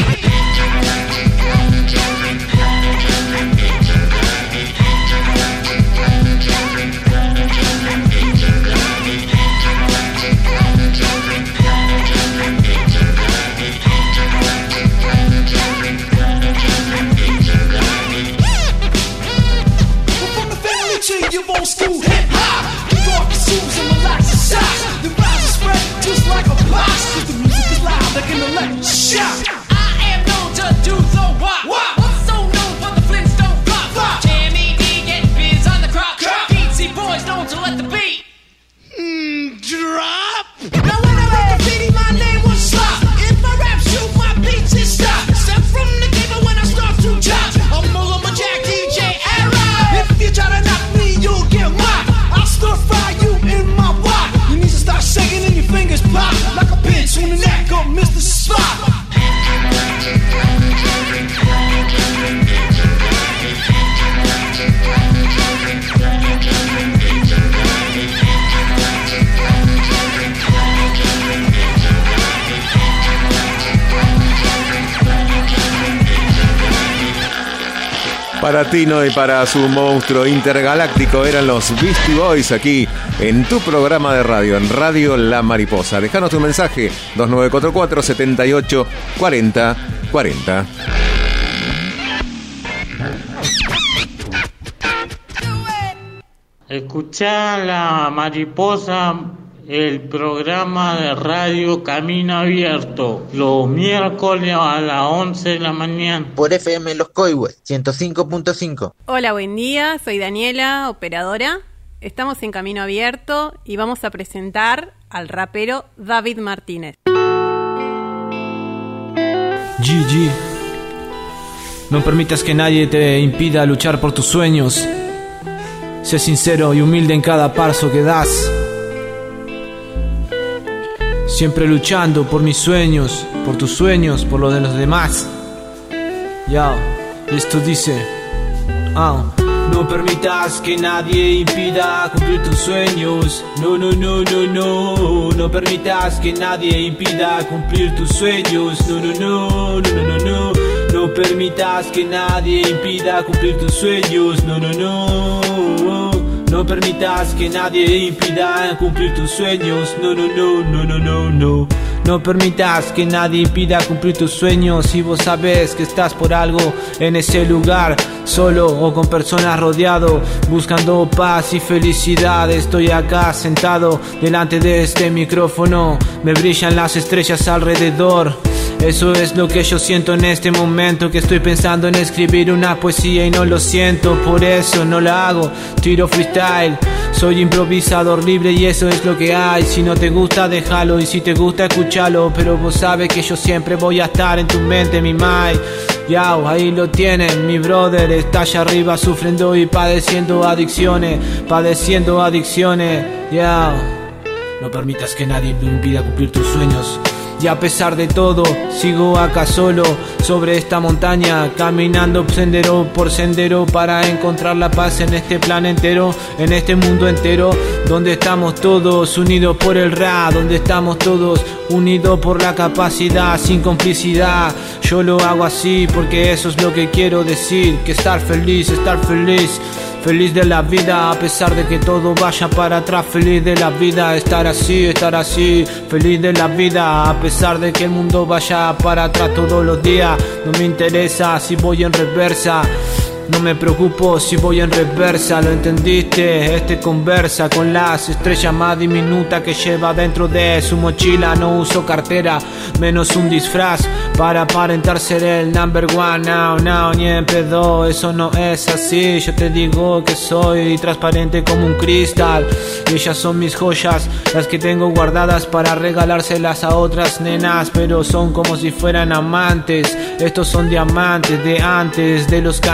You've old school hip hop. You thought the shoes and relax the socks. The rhymes are spread just like a box. Cause the music is loud like an electric shock. I am known to do the wop. Wop. Also known for the Flintstone flop. Flop. Jamie D getting biz on the crop. Crop. Beatsy boys known to let the beat mm, drop. Now when I make graffiti, my name was Slop. If I rap, shoot my beats and stop. Step from the table when I start to drop. I'm all on my Jack D J era. If you try to knock me, you'll get mocked. I'll stir fry you in my wok. Your knees will start shaking and your fingers pop like a pinch on the neck of Mister Spock. Para Tino y para su monstruo intergaláctico eran los Beastie Boys aquí en tu programa de radio, en Radio La Mariposa. Déjanos tu mensaje, dos nueve cuatro cuatro, siete ocho cuatro cero cuatro cero. Escuchá La Mariposa, el programa de radio Camino Abierto, los miércoles a las once de la mañana. Por F M Los Coihues, ciento cinco punto cinco. Hola, buen día, soy Daniela, operadora. Estamos en Camino Abierto y vamos a presentar al rapero David Martínez. G G. No permitas que nadie te impida luchar por tus sueños. Sé sincero y humilde en cada paso que das. Siempre luchando por mis sueños, por tus sueños, por los de los demás. Ya, esto dice, ah, no permitas que nadie impida cumplir tus sueños. No, no, no, no, no. No permitas que nadie impida cumplir tus sueños. No, no, no, no, no, no, no. No permitas que nadie impida cumplir tus sueños. No, no, no. No permitas que nadie impida cumplir tus sueños. No, no, no, no, no, no, no. No permitas que nadie impida cumplir tus sueños. Si vos sabes que estás por algo en ese lugar, solo o con personas rodeado, buscando paz y felicidad. Estoy acá sentado delante de este micrófono. Me brillan las estrellas alrededor. Eso es lo que yo siento en este momento, que estoy pensando en escribir una poesía y no lo siento, por eso no la hago, tiro freestyle. Soy improvisador libre y eso es lo que hay. Si no te gusta, déjalo, y si te gusta, escúchalo. Pero vos sabes que yo siempre voy a estar en tu mente, mi mind. Yao, ahí lo tienen, mi brother está allá arriba sufriendo y padeciendo adicciones, padeciendo adicciones. Yao, no permitas que nadie te impida cumplir tus sueños. Y a pesar de todo, sigo acá solo, sobre esta montaña, caminando sendero por sendero para encontrar la paz en este plan entero, en este mundo entero, donde estamos todos unidos por el rap, donde estamos todos unidos por la capacidad, sin complicidad. Yo lo hago así porque eso es lo que quiero decir, que estar feliz, estar feliz. Feliz de la vida, a pesar de que todo vaya para atrás. Feliz de la vida, estar así, estar así. Feliz de la vida, a pesar de que el mundo vaya para atrás todos los días. No me interesa si voy en reversa. No me preocupo si voy en reversa, ¿lo entendiste? Este conversa con las estrellas más diminutas que lleva dentro de su mochila. No uso cartera, menos un disfraz para aparentar ser el number one. No, no, ni en pedo, eso no es así. Yo te digo que soy transparente como un cristal. Y ellas son mis joyas, las que tengo guardadas para regalárselas a otras nenas. Pero son como si fueran amantes, estos son diamantes de antes de los cantantes.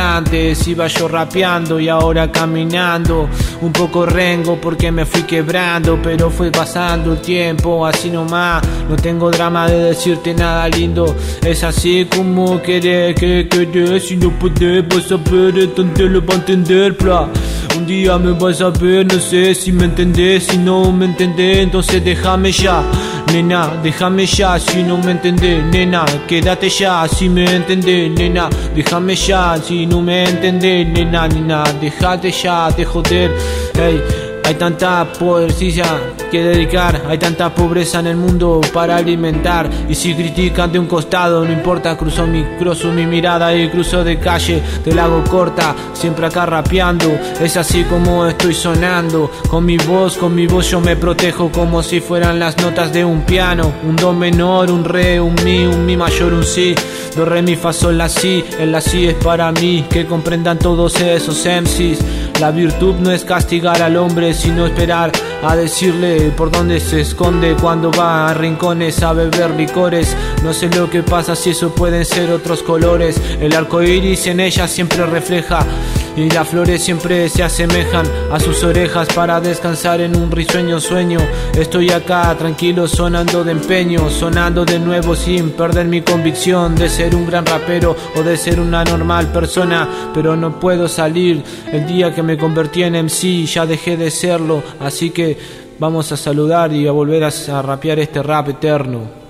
antes iba yo rapeando y ahora caminando. Un poco rengo porque me fui quebrando, pero fue pasando el tiempo así nomás. No tengo drama de decirte nada lindo. Es así como querés que querés. Si no podés vas a ver, entonces lo va a entender, bla. Un día me vas a ver, no sé si me entendés. Si no me entendés, entonces déjame ya. Nena, déjame ya, si no me entendés. Nena, quédate ya, si me entendés. Nena, déjame ya, si no me entendés. Nena, nena, déjate ya de joder. Hey, hay tanta poesía que dedicar, hay tanta pobreza en el mundo para alimentar. Y si critican de un costado, no importa, cruzo mi, cruzo mi mirada y cruzo de calle, te la hago corta, siempre acá rapeando. Es así como estoy sonando, con mi voz, con mi voz yo me protejo como si fueran las notas de un piano. Un do menor, un re, un mi, un mi mayor, un si, do, re, mi, fa, sol, la, si. El la, si es para mí, que comprendan todos esos M Cs. La virtud no es castigar al hombre, sino esperar a decirle por dónde se esconde cuando va a rincones a beber licores. No sé lo que pasa, si eso pueden ser otros colores. El arco iris en ella siempre refleja y las flores siempre se asemejan a sus orejas para descansar en un risueño sueño. Estoy acá tranquilo sonando de empeño, sonando de nuevo sin perder mi convicción de ser un gran rapero o de ser una normal persona. Pero no puedo salir, el día que me convertí en M C ya dejé de serlo. Así que vamos a saludar y a volver a, a rapear este rap eterno.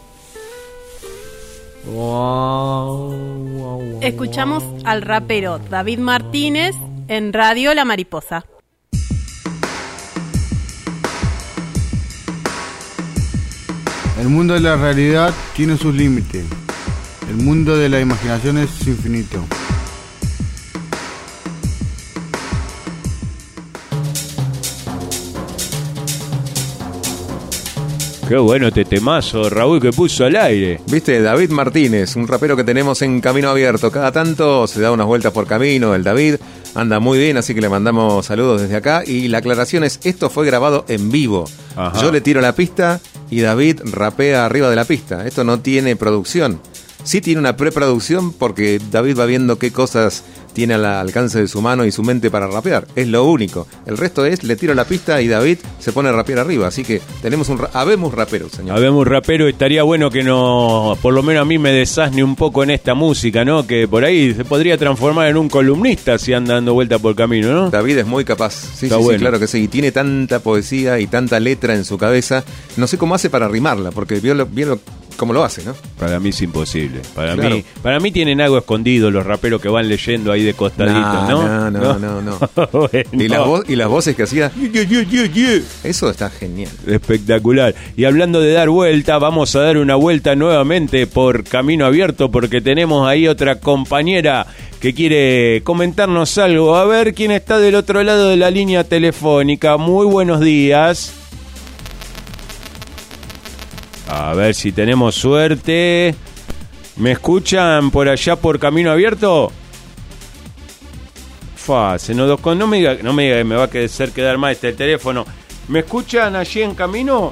Wow, wow, wow. Escuchamos al rapero David Martínez en Radio La Mariposa. El mundo de la realidad tiene sus límites. El mundo de la imaginación es infinito. Qué bueno este temazo, Raúl, que puso al aire. Viste, David Martínez, un rapero que tenemos en Camino Abierto. Cada tanto se da unas vueltas por camino. El David anda muy bien, así que le mandamos saludos desde acá. Y la aclaración es, esto fue grabado en vivo. Ajá. Yo le tiro la pista y David rapea arriba de la pista. Esto no tiene producción. Sí tiene una preproducción porque David va viendo qué cosas tiene al alcance de su mano y su mente para rapear. Es lo único. El resto es, le tiro la pista y David se pone a rapear arriba. Así que tenemos un... Habemos raperos, señor. Habemos rapero. Estaría bueno que no, por lo menos a mí me desasne un poco en esta música, ¿no? Que por ahí se podría transformar en un columnista si anda dando vuelta por el camino, ¿no? David es muy capaz. Sí, Está sí, bueno. sí, claro que sí. Y tiene tanta poesía y tanta letra en su cabeza. No sé cómo hace para rimarla, porque vio lo, vio lo, cómo lo hace, ¿no? Para mí es imposible. Para Claro. mí para mí tienen algo escondido los raperos que van leyendo ahí de costadito, ¿no? No, no, no, no. no. Bueno. Y, las vo- y las voces que hacía. Eso está genial. Espectacular. Y hablando de dar vuelta, vamos a dar una vuelta nuevamente por Camino Abierto porque tenemos ahí otra compañera que quiere comentarnos algo. A ver quién está del otro lado de la línea telefónica. Muy buenos días. A ver si tenemos suerte. ¿Me escuchan por allá por Camino Abierto? Fa, se nos con... no me diga, no me diga que me va a hacer quedar mal este teléfono. ¿Me escuchan allí en camino?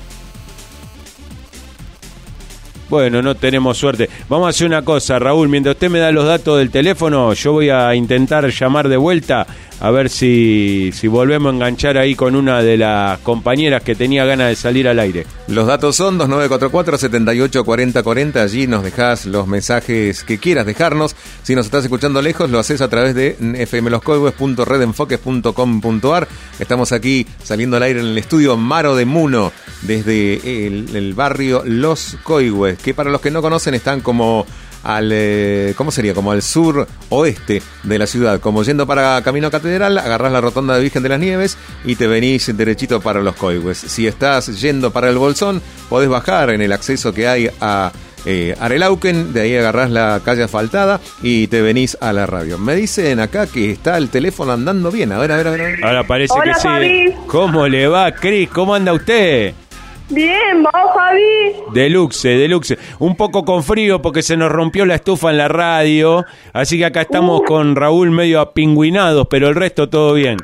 Bueno, no tenemos suerte. Vamos a hacer una cosa, Raúl. Mientras usted me da los datos del teléfono, yo voy a intentar llamar de vuelta a ver si, si volvemos a enganchar ahí con una de las compañeras que tenía ganas de salir al aire. Los datos son dos nueve cuatro cuatro, siete ocho cuatro cero cuatro cero. Allí nos dejás los mensajes que quieras dejarnos. Si nos estás escuchando lejos, lo haces a través de f m los coihues punto red enfoques punto com punto a r. Estamos aquí saliendo al aire en el estudio Maro de Muno, desde el, el barrio Los Coihues, que para los que no conocen están como al, eh, ¿cómo sería? Como al sur oeste de la ciudad, como yendo para Camino Catedral, agarrás la rotonda de Virgen de las Nieves y te venís derechito para Los Coihues. Si estás yendo para el Bolsón, podés bajar en el acceso que hay a eh, Arelauquen, de ahí agarrás la calle asfaltada y te venís a la radio. Me dicen acá que está el teléfono andando bien, a ver, a ver, a ver. Ahora parece Hola, que sí. Fabi. ¿Cómo le va, Cris? ¿Cómo anda usted? Bien, vos, Javi. Deluxe, deluxe. Un poco con frío porque se nos rompió la estufa en la radio. Así que acá estamos Uh. con Raúl medio apingüinados, pero el resto todo bien.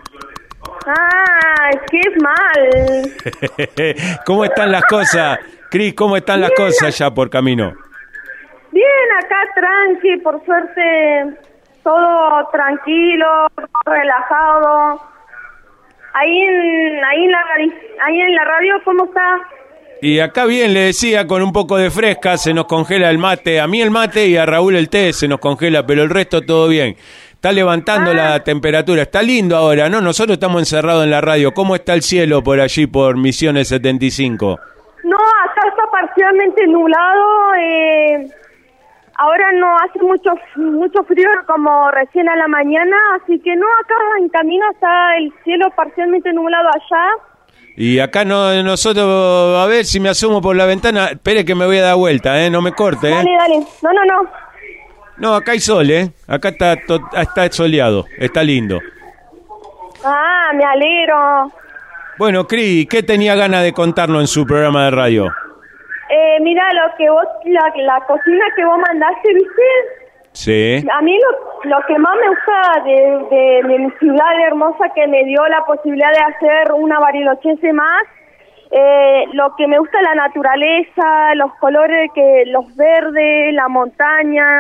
Ah, es que es mal. ¿Cómo están las cosas? Cris, ¿cómo están las Bien. cosas ya por camino? Bien, acá tranqui, por suerte todo tranquilo, relajado. Ahí en, ahí en la, ahí en la radio, ¿cómo está? Y acá bien, le decía, con un poco de fresca, se nos congela el mate. A mí el mate y a Raúl el té se nos congela, pero el resto todo bien. Está levantando ah. la temperatura. Está lindo ahora, ¿no? Nosotros estamos encerrados en la radio. ¿Cómo está el cielo por allí, por Misiones setenta y cinco? No, acá está parcialmente nublado. Eh, ahora no hace mucho mucho frío como recién a la mañana, así que no, acá en camino está el cielo parcialmente nublado allá. Y acá no, nosotros, a ver si me asomo por la ventana. Espere que me voy a dar vuelta, ¿eh? No me corte, ¿eh? Dale, dale. No, no, no. No, acá hay sol, ¿eh? Acá está, to, está soleado, está lindo. Ah, me alegro. Bueno, Cris, ¿qué tenía ganas de contarnos en su programa de radio? Eh, mira, lo que vos, la, la cocina que vos mandaste, ¿viste? Sí. A mí lo, lo que más me gusta de, de, de mi ciudad hermosa, que me dio la posibilidad de hacer una barilochense más, eh, lo que me gusta es la naturaleza, los colores, que los verdes, la montaña.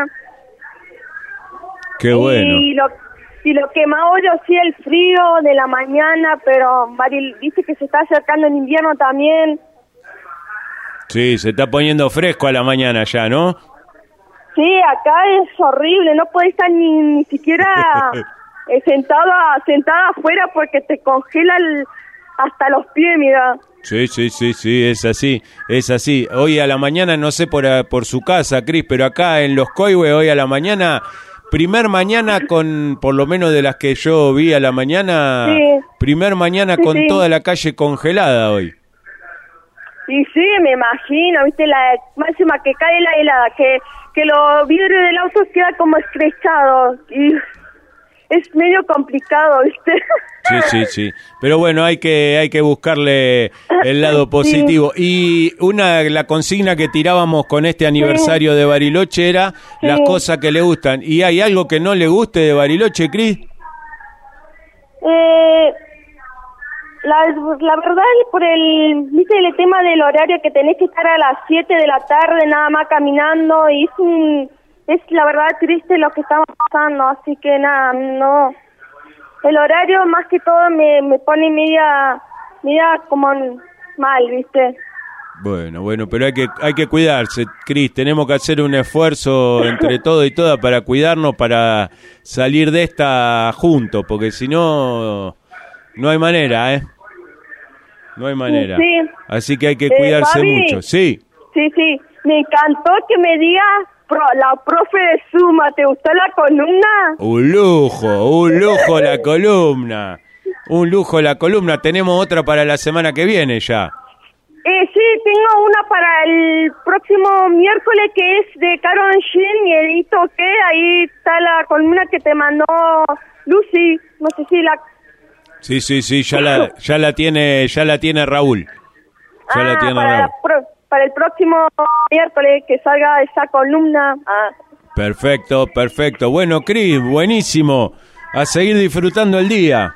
Qué bueno. Y lo, y lo que más odio sí el frío de la mañana, pero Baril, viste que se está acercando el invierno también. Sí, se está poniendo fresco a la mañana ya, ¿no? Sí, acá es horrible, no puedes estar ni, ni siquiera eh, sentada, sentada afuera porque te congela el, hasta los pies, mira. Sí, sí, sí, sí, es así, es así. Hoy a la mañana, no sé por, por su casa, Cris, pero acá en Los Coihues, hoy a la mañana, primer mañana con, por lo menos de las que yo vi a la mañana, sí. primer mañana sí, con sí. toda la calle congelada hoy. Y sí, me imagino, viste, la máxima que cae la helada, que, que los vidrios del auto quedan como estrechados y es medio complicado, viste. Sí, sí, sí. Pero bueno, hay que hay que buscarle el lado positivo. Sí. Y una la consigna que tirábamos con este aniversario sí. de Bariloche era sí. las cosas que le gustan. ¿Y hay algo que no le guste de Bariloche, Cris? Eh... La, la verdad, por el, viste, el tema del horario que tenés que estar a las siete de la tarde nada más caminando y es, un, es la verdad triste lo que estamos pasando, así que nada, no. El horario más que todo me, me pone media, media como mal, viste. Bueno, bueno, pero hay que hay que cuidarse, Cris, tenemos que hacer un esfuerzo entre todo y todas para cuidarnos, para salir de esta juntos, porque si no, no hay manera, ¿eh? No hay manera. Sí. Así que hay que eh, cuidarse Fabi, mucho. Sí. Sí, sí. Me encantó que me digas pro, la profe de Suma. ¿Te gustó la columna? Un lujo, un lujo la columna. Un lujo la columna. Tenemos otra para la semana que viene ya. Eh, sí, tengo una para el próximo miércoles que es de Carol Shin y Edito, que ahí está la columna que te mandó Lucy. No sé si la... Sí, sí, sí, ya la ya la tiene ya la tiene Raúl. Ya ah, la tiene para, Raúl. Pro, para el próximo miércoles que salga esa columna. Ah. Perfecto, perfecto. Bueno, Cris, buenísimo. A seguir disfrutando el día.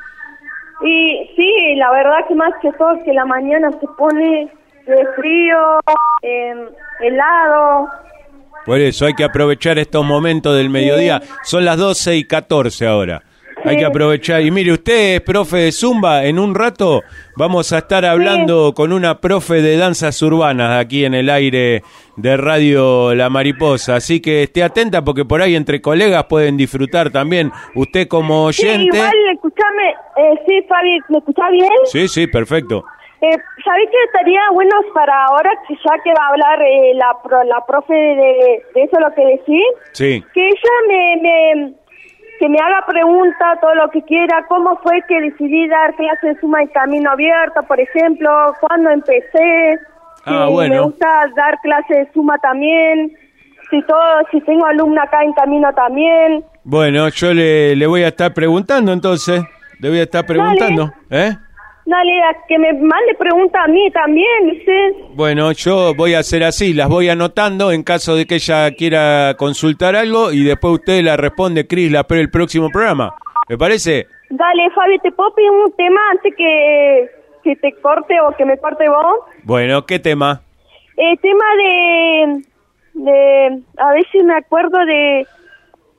Y sí, la verdad que más que todo que la mañana se pone de frío, eh, helado. Por eso hay que aprovechar estos momentos del mediodía. Sí. Son las doce y catorce ahora. Hay que aprovechar. Y mire, usted es profe de Zumba. En un rato vamos a estar hablando sí. con una profe de danzas urbanas aquí en el aire de Radio La Mariposa. Así que esté atenta porque por ahí entre colegas pueden disfrutar también. Usted como oyente... Sí, igual, escúchame. Eh, sí, Fabi, ¿me escuchás bien? Sí, sí, perfecto. Eh, ¿Sabés que estaría bueno para ahora, que ya que va a hablar eh, la, pro, la profe de, de eso lo que decís? Sí. Que ella me... me que me haga preguntas, todo lo que quiera, cómo fue que decidí dar clases de Zumba en Camino Abierto, por ejemplo, cuándo empecé, ah, si bueno. me gusta dar clases de Zumba también, si todo, si tengo alumna acá en Camino también. Bueno, yo le, le voy a estar preguntando entonces, le voy a estar preguntando, Dale. ¿eh? Dale, a que me mande preguntas a mí también, ¿viste? Bueno, yo voy a hacer así, las voy anotando en caso de que ella quiera consultar algo y después usted la responde, Cris, la el próximo programa. ¿Me parece? Dale, Fabi, ¿te puedo pedir un tema antes que, que te corte o que me corte vos? Bueno, ¿qué tema? El tema de... de a ver si me acuerdo de...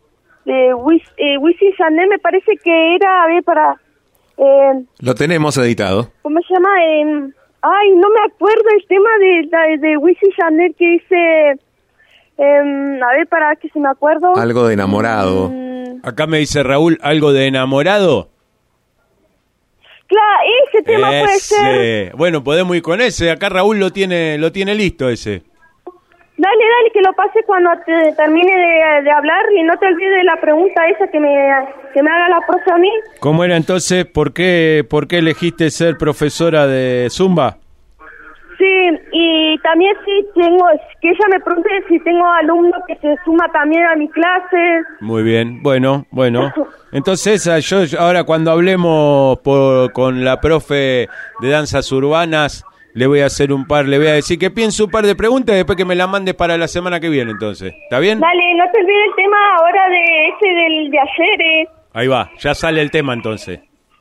de Wis, eh, Wisin y Yandel, me parece que era, a ver, para... Eh, Lo tenemos editado. ¿Cómo se llama? Eh, ay, no me acuerdo el tema de, de, de Wisin y Yandel que dice... Eh, a ver, para que se me acuerdo. Algo de enamorado. Mm, Acá me dice Raúl, ¿algo de enamorado? claro, ese tema puede ser. Ese. Bueno, podemos ir con ese. Acá Raúl lo tiene, lo tiene listo ese. Dale, dale, que lo pase cuando te termine de, de hablar y no te olvides de la pregunta esa que me, que me haga la profe a mí. ¿Cómo era entonces? ¿Por qué, por qué elegiste ser profesora de Zumba? Sí, y también sí tengo, que ella me pregunte si tengo alumnos que se suman también a mis clases. Muy bien, bueno, bueno. Entonces, ah, yo ahora cuando hablemos por, con la profe de danzas urbanas, le voy a hacer un par, le voy a decir que piense un par de preguntas y después que me la mandes para la semana que viene, entonces. ¿Está bien? Dale, no te olvides el tema ahora de ese del de ayer, eh. Ahí va, ya sale el tema entonces.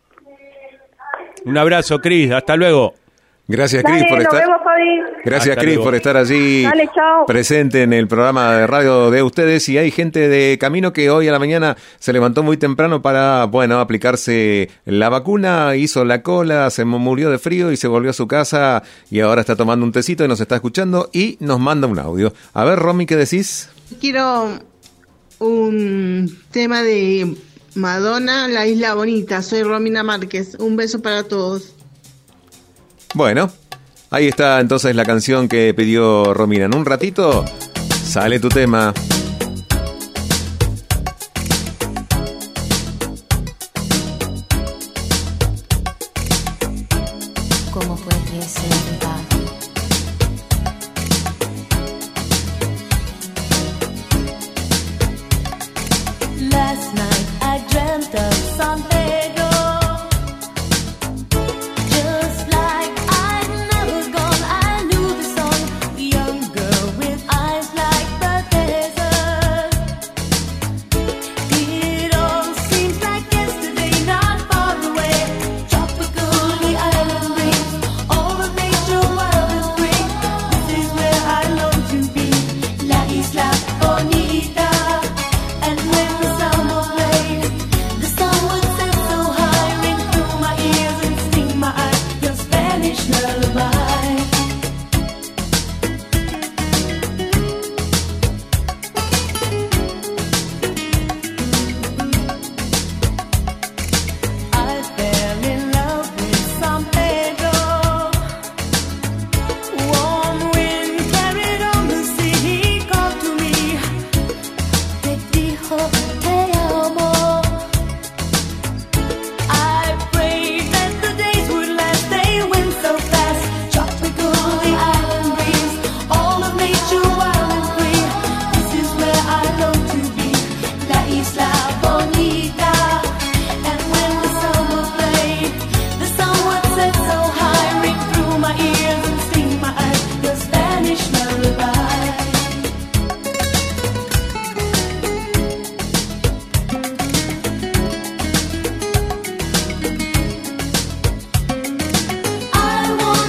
Un abrazo, Cris, hasta luego. Gracias, Dale, Cris, por nos estar. vemos, Fabi. Gracias, Hasta Cris, luego. por estar allí Dale, chao. presente en el programa de radio de ustedes. Y hay gente de camino que hoy a la mañana se levantó muy temprano para, bueno, aplicarse la vacuna, hizo la cola, se murió de frío y se volvió a su casa y ahora está tomando un tecito y nos está escuchando y nos manda un audio. A ver, Romy, ¿qué decís? Quiero un tema de Madonna, La Isla Bonita. Soy Romina Márquez. Un beso para todos. Bueno, ahí está entonces la canción que pidió Romina. En un ratito sale tu tema. ¿Cómo fue que se va? Last night I dreamt of San Pedro. Just like I'd never gone, I knew the song. The young girl with eyes like the desert. It all seems like yesterday, not far away. Tropical, the island breeze, all the nature wild and free. This is where I long to be, La Isla Bonita. And when the summer played, the sun would set so high, ring through my ears and sting my eyes, your Spanish lullaby. I fell in love with San Pedro. Warm wind carried on the sea. He called to me. Me dijo te amo. I prayed that the days would last. They went so fast. Tropical, the island breeze, all of nature wild and free. This is where I long to be, La Isla Bonita. And when the summer played, the sun would set so high, ring through my ears and sting my eyes, your Spanish lullaby. I want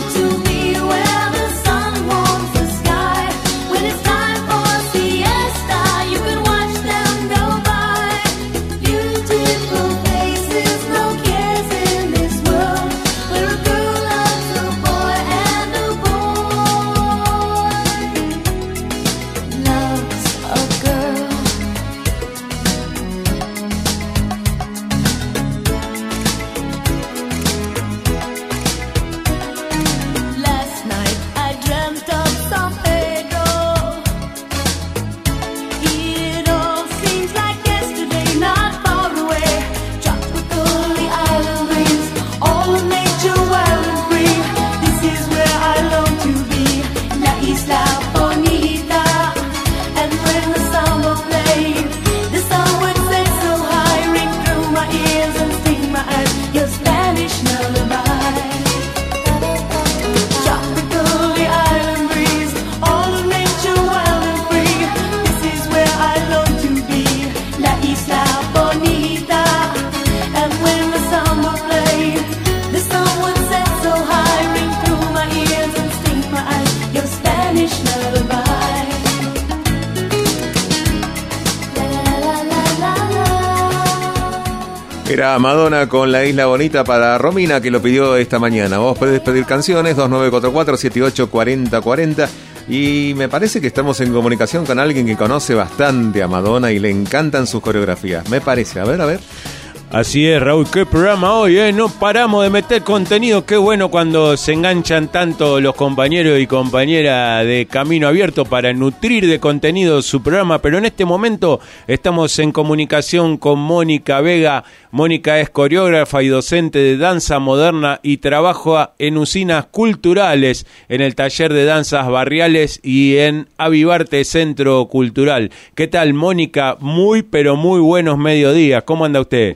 Era Madonna con La Isla Bonita para Romina, que lo pidió esta mañana. Vos podés pedir canciones, dos nueve cuatro cuatro, siete ocho cuatro cero cuatro cero. Y me parece que estamos en comunicación con alguien que conoce bastante a Madonna y le encantan sus coreografías. Me parece, a ver, a ver. Así es, Raúl, qué programa hoy, ¿eh? No paramos de meter contenido. Qué bueno cuando se enganchan tanto los compañeros y compañeras de Camino Abierto para nutrir de contenido su programa. Pero en este momento estamos en comunicación con Mónica Vega. Mónica es coreógrafa y docente de danza moderna y trabaja en usinas culturales, en el taller de danzas barriales y en Avivarte Centro Cultural. ¿Qué tal, Mónica? Muy, pero muy buenos mediodías. ¿Cómo anda usted?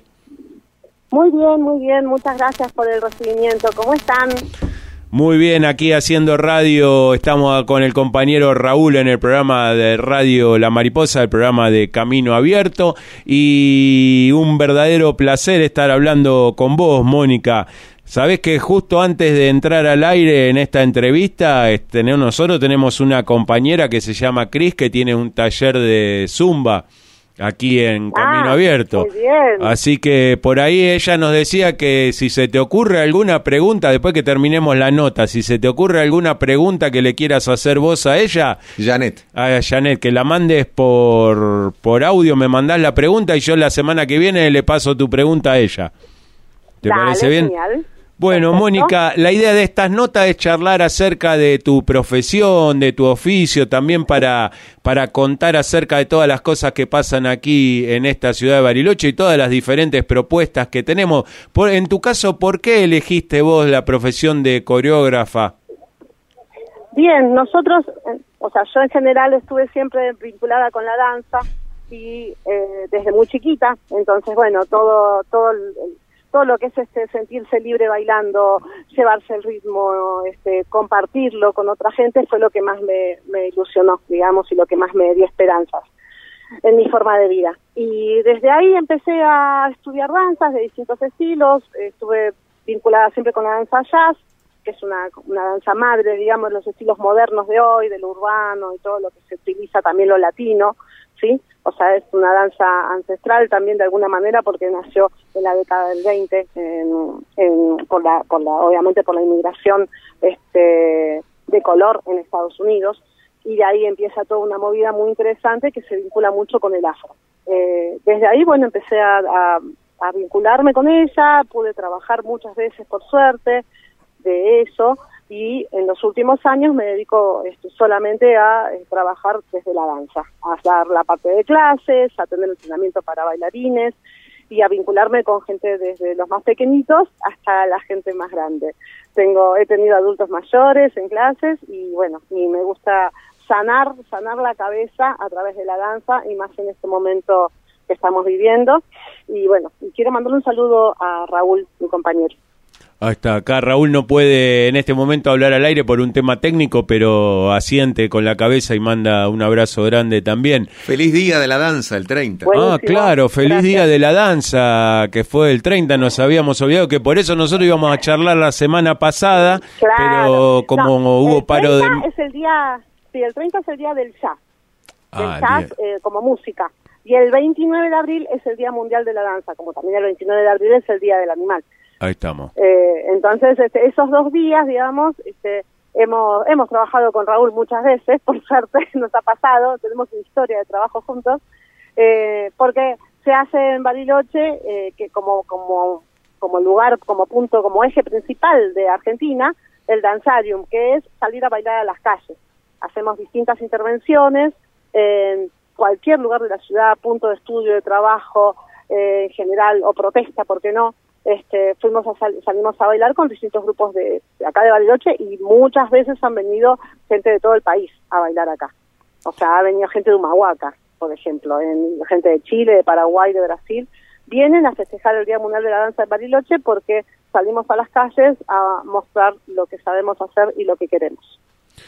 Muy bien, muy bien, muchas gracias por el recibimiento. ¿Cómo están? Muy bien, aquí haciendo radio, estamos con el compañero Raúl en el programa de radio La Mariposa, el programa de Camino Abierto, y un verdadero placer estar hablando con vos, Mónica. Sabés que justo antes de entrar al aire en esta entrevista, este, nosotros tenemos una compañera que se llama Cris, que tiene un taller de Zumba aquí en Camino Ah, Abierto. muy bien. Así que por ahí ella nos decía que si se te ocurre alguna pregunta, después que terminemos la nota, si se te ocurre alguna pregunta que le quieras hacer vos a ella, Janet, a Janet, que la mandes por, por audio, me mandás la pregunta y yo la semana que viene le paso tu pregunta a ella. ¿Te Dale, parece bien? genial. Bueno, Perfecto. Mónica, la idea de estas notas es charlar acerca de tu profesión, de tu oficio, también para, para contar acerca de todas las cosas que pasan aquí en esta ciudad de Bariloche y todas las diferentes propuestas que tenemos. Por, en tu caso, ¿por qué elegiste vos la profesión de coreógrafa? Bien, nosotros, eh, o sea, yo en general estuve siempre vinculada con la danza y eh, desde muy chiquita, entonces, bueno, todo todo el, todo lo que es este sentirse libre bailando, llevarse el ritmo, este, compartirlo con otra gente fue lo que más me, me ilusionó, digamos, y lo que más me dio esperanzas en mi forma de vida. Y desde ahí empecé a estudiar danzas de distintos estilos, estuve vinculada siempre con la danza jazz, que es una, una danza madre, digamos, los estilos modernos de hoy, de lo urbano y todo lo que se utiliza, también lo latino, ¿sí? O sea, es una danza ancestral también de alguna manera porque nació en la década del veinte, en, en, por la, por la, obviamente por la inmigración este, de color en Estados Unidos, y de ahí empieza toda una movida muy interesante que se vincula mucho con el afro. Eh, desde ahí, bueno, empecé a, a, a vincularme con ella, pude trabajar muchas veces, por suerte, de eso, y en los últimos años me dedico este, solamente a eh, trabajar desde la danza, a dar la parte de clases, a tener entrenamiento para bailarines y a vincularme con gente desde los más pequeñitos hasta la gente más grande. Tengo, he tenido adultos mayores en clases y bueno, y me gusta sanar, sanar la cabeza a través de la danza y más en este momento que estamos viviendo. Y bueno, y quiero mandarle un saludo a Raúl, mi compañero. Hasta acá Raúl no puede en este momento hablar al aire por un tema técnico, pero asiente con la cabeza y manda un abrazo grande también. Feliz Día de la Danza, el treinta. Buenísimo. Ah, claro, feliz Gracias. Día de la Danza, que fue el treinta, nos habíamos olvidado que por eso nosotros íbamos a charlar la semana pasada, claro. Pero como no, hubo paro de... es el día, sí, el treinta es el día del jazz, del ah, jazz eh, como música, y el veintinueve de abril es el Día Mundial de la Danza, como también el veintinueve de abril es el Día del Animal. Ahí estamos. Eh, entonces, este, esos dos días, digamos, este, hemos hemos trabajado con Raúl muchas veces, por suerte nos ha pasado, tenemos una historia de trabajo juntos, eh, porque se hace en Bariloche, eh, que como como como lugar, como punto, como eje principal de Argentina, el Danzarium, que es salir a bailar a las calles. Hacemos distintas intervenciones en cualquier lugar de la ciudad, punto de estudio, de trabajo, eh, en general, o protesta, ¿por qué no? Este, fuimos a sal, salimos a bailar con distintos grupos de, de acá de Bariloche y muchas veces han venido gente de todo el país a bailar acá. O sea, ha venido gente de Humahuaca, por ejemplo, en, gente de Chile, de Paraguay, de Brasil. Vienen a festejar el Día Mundial de la Danza de Bariloche porque salimos a las calles a mostrar lo que sabemos hacer y lo que queremos.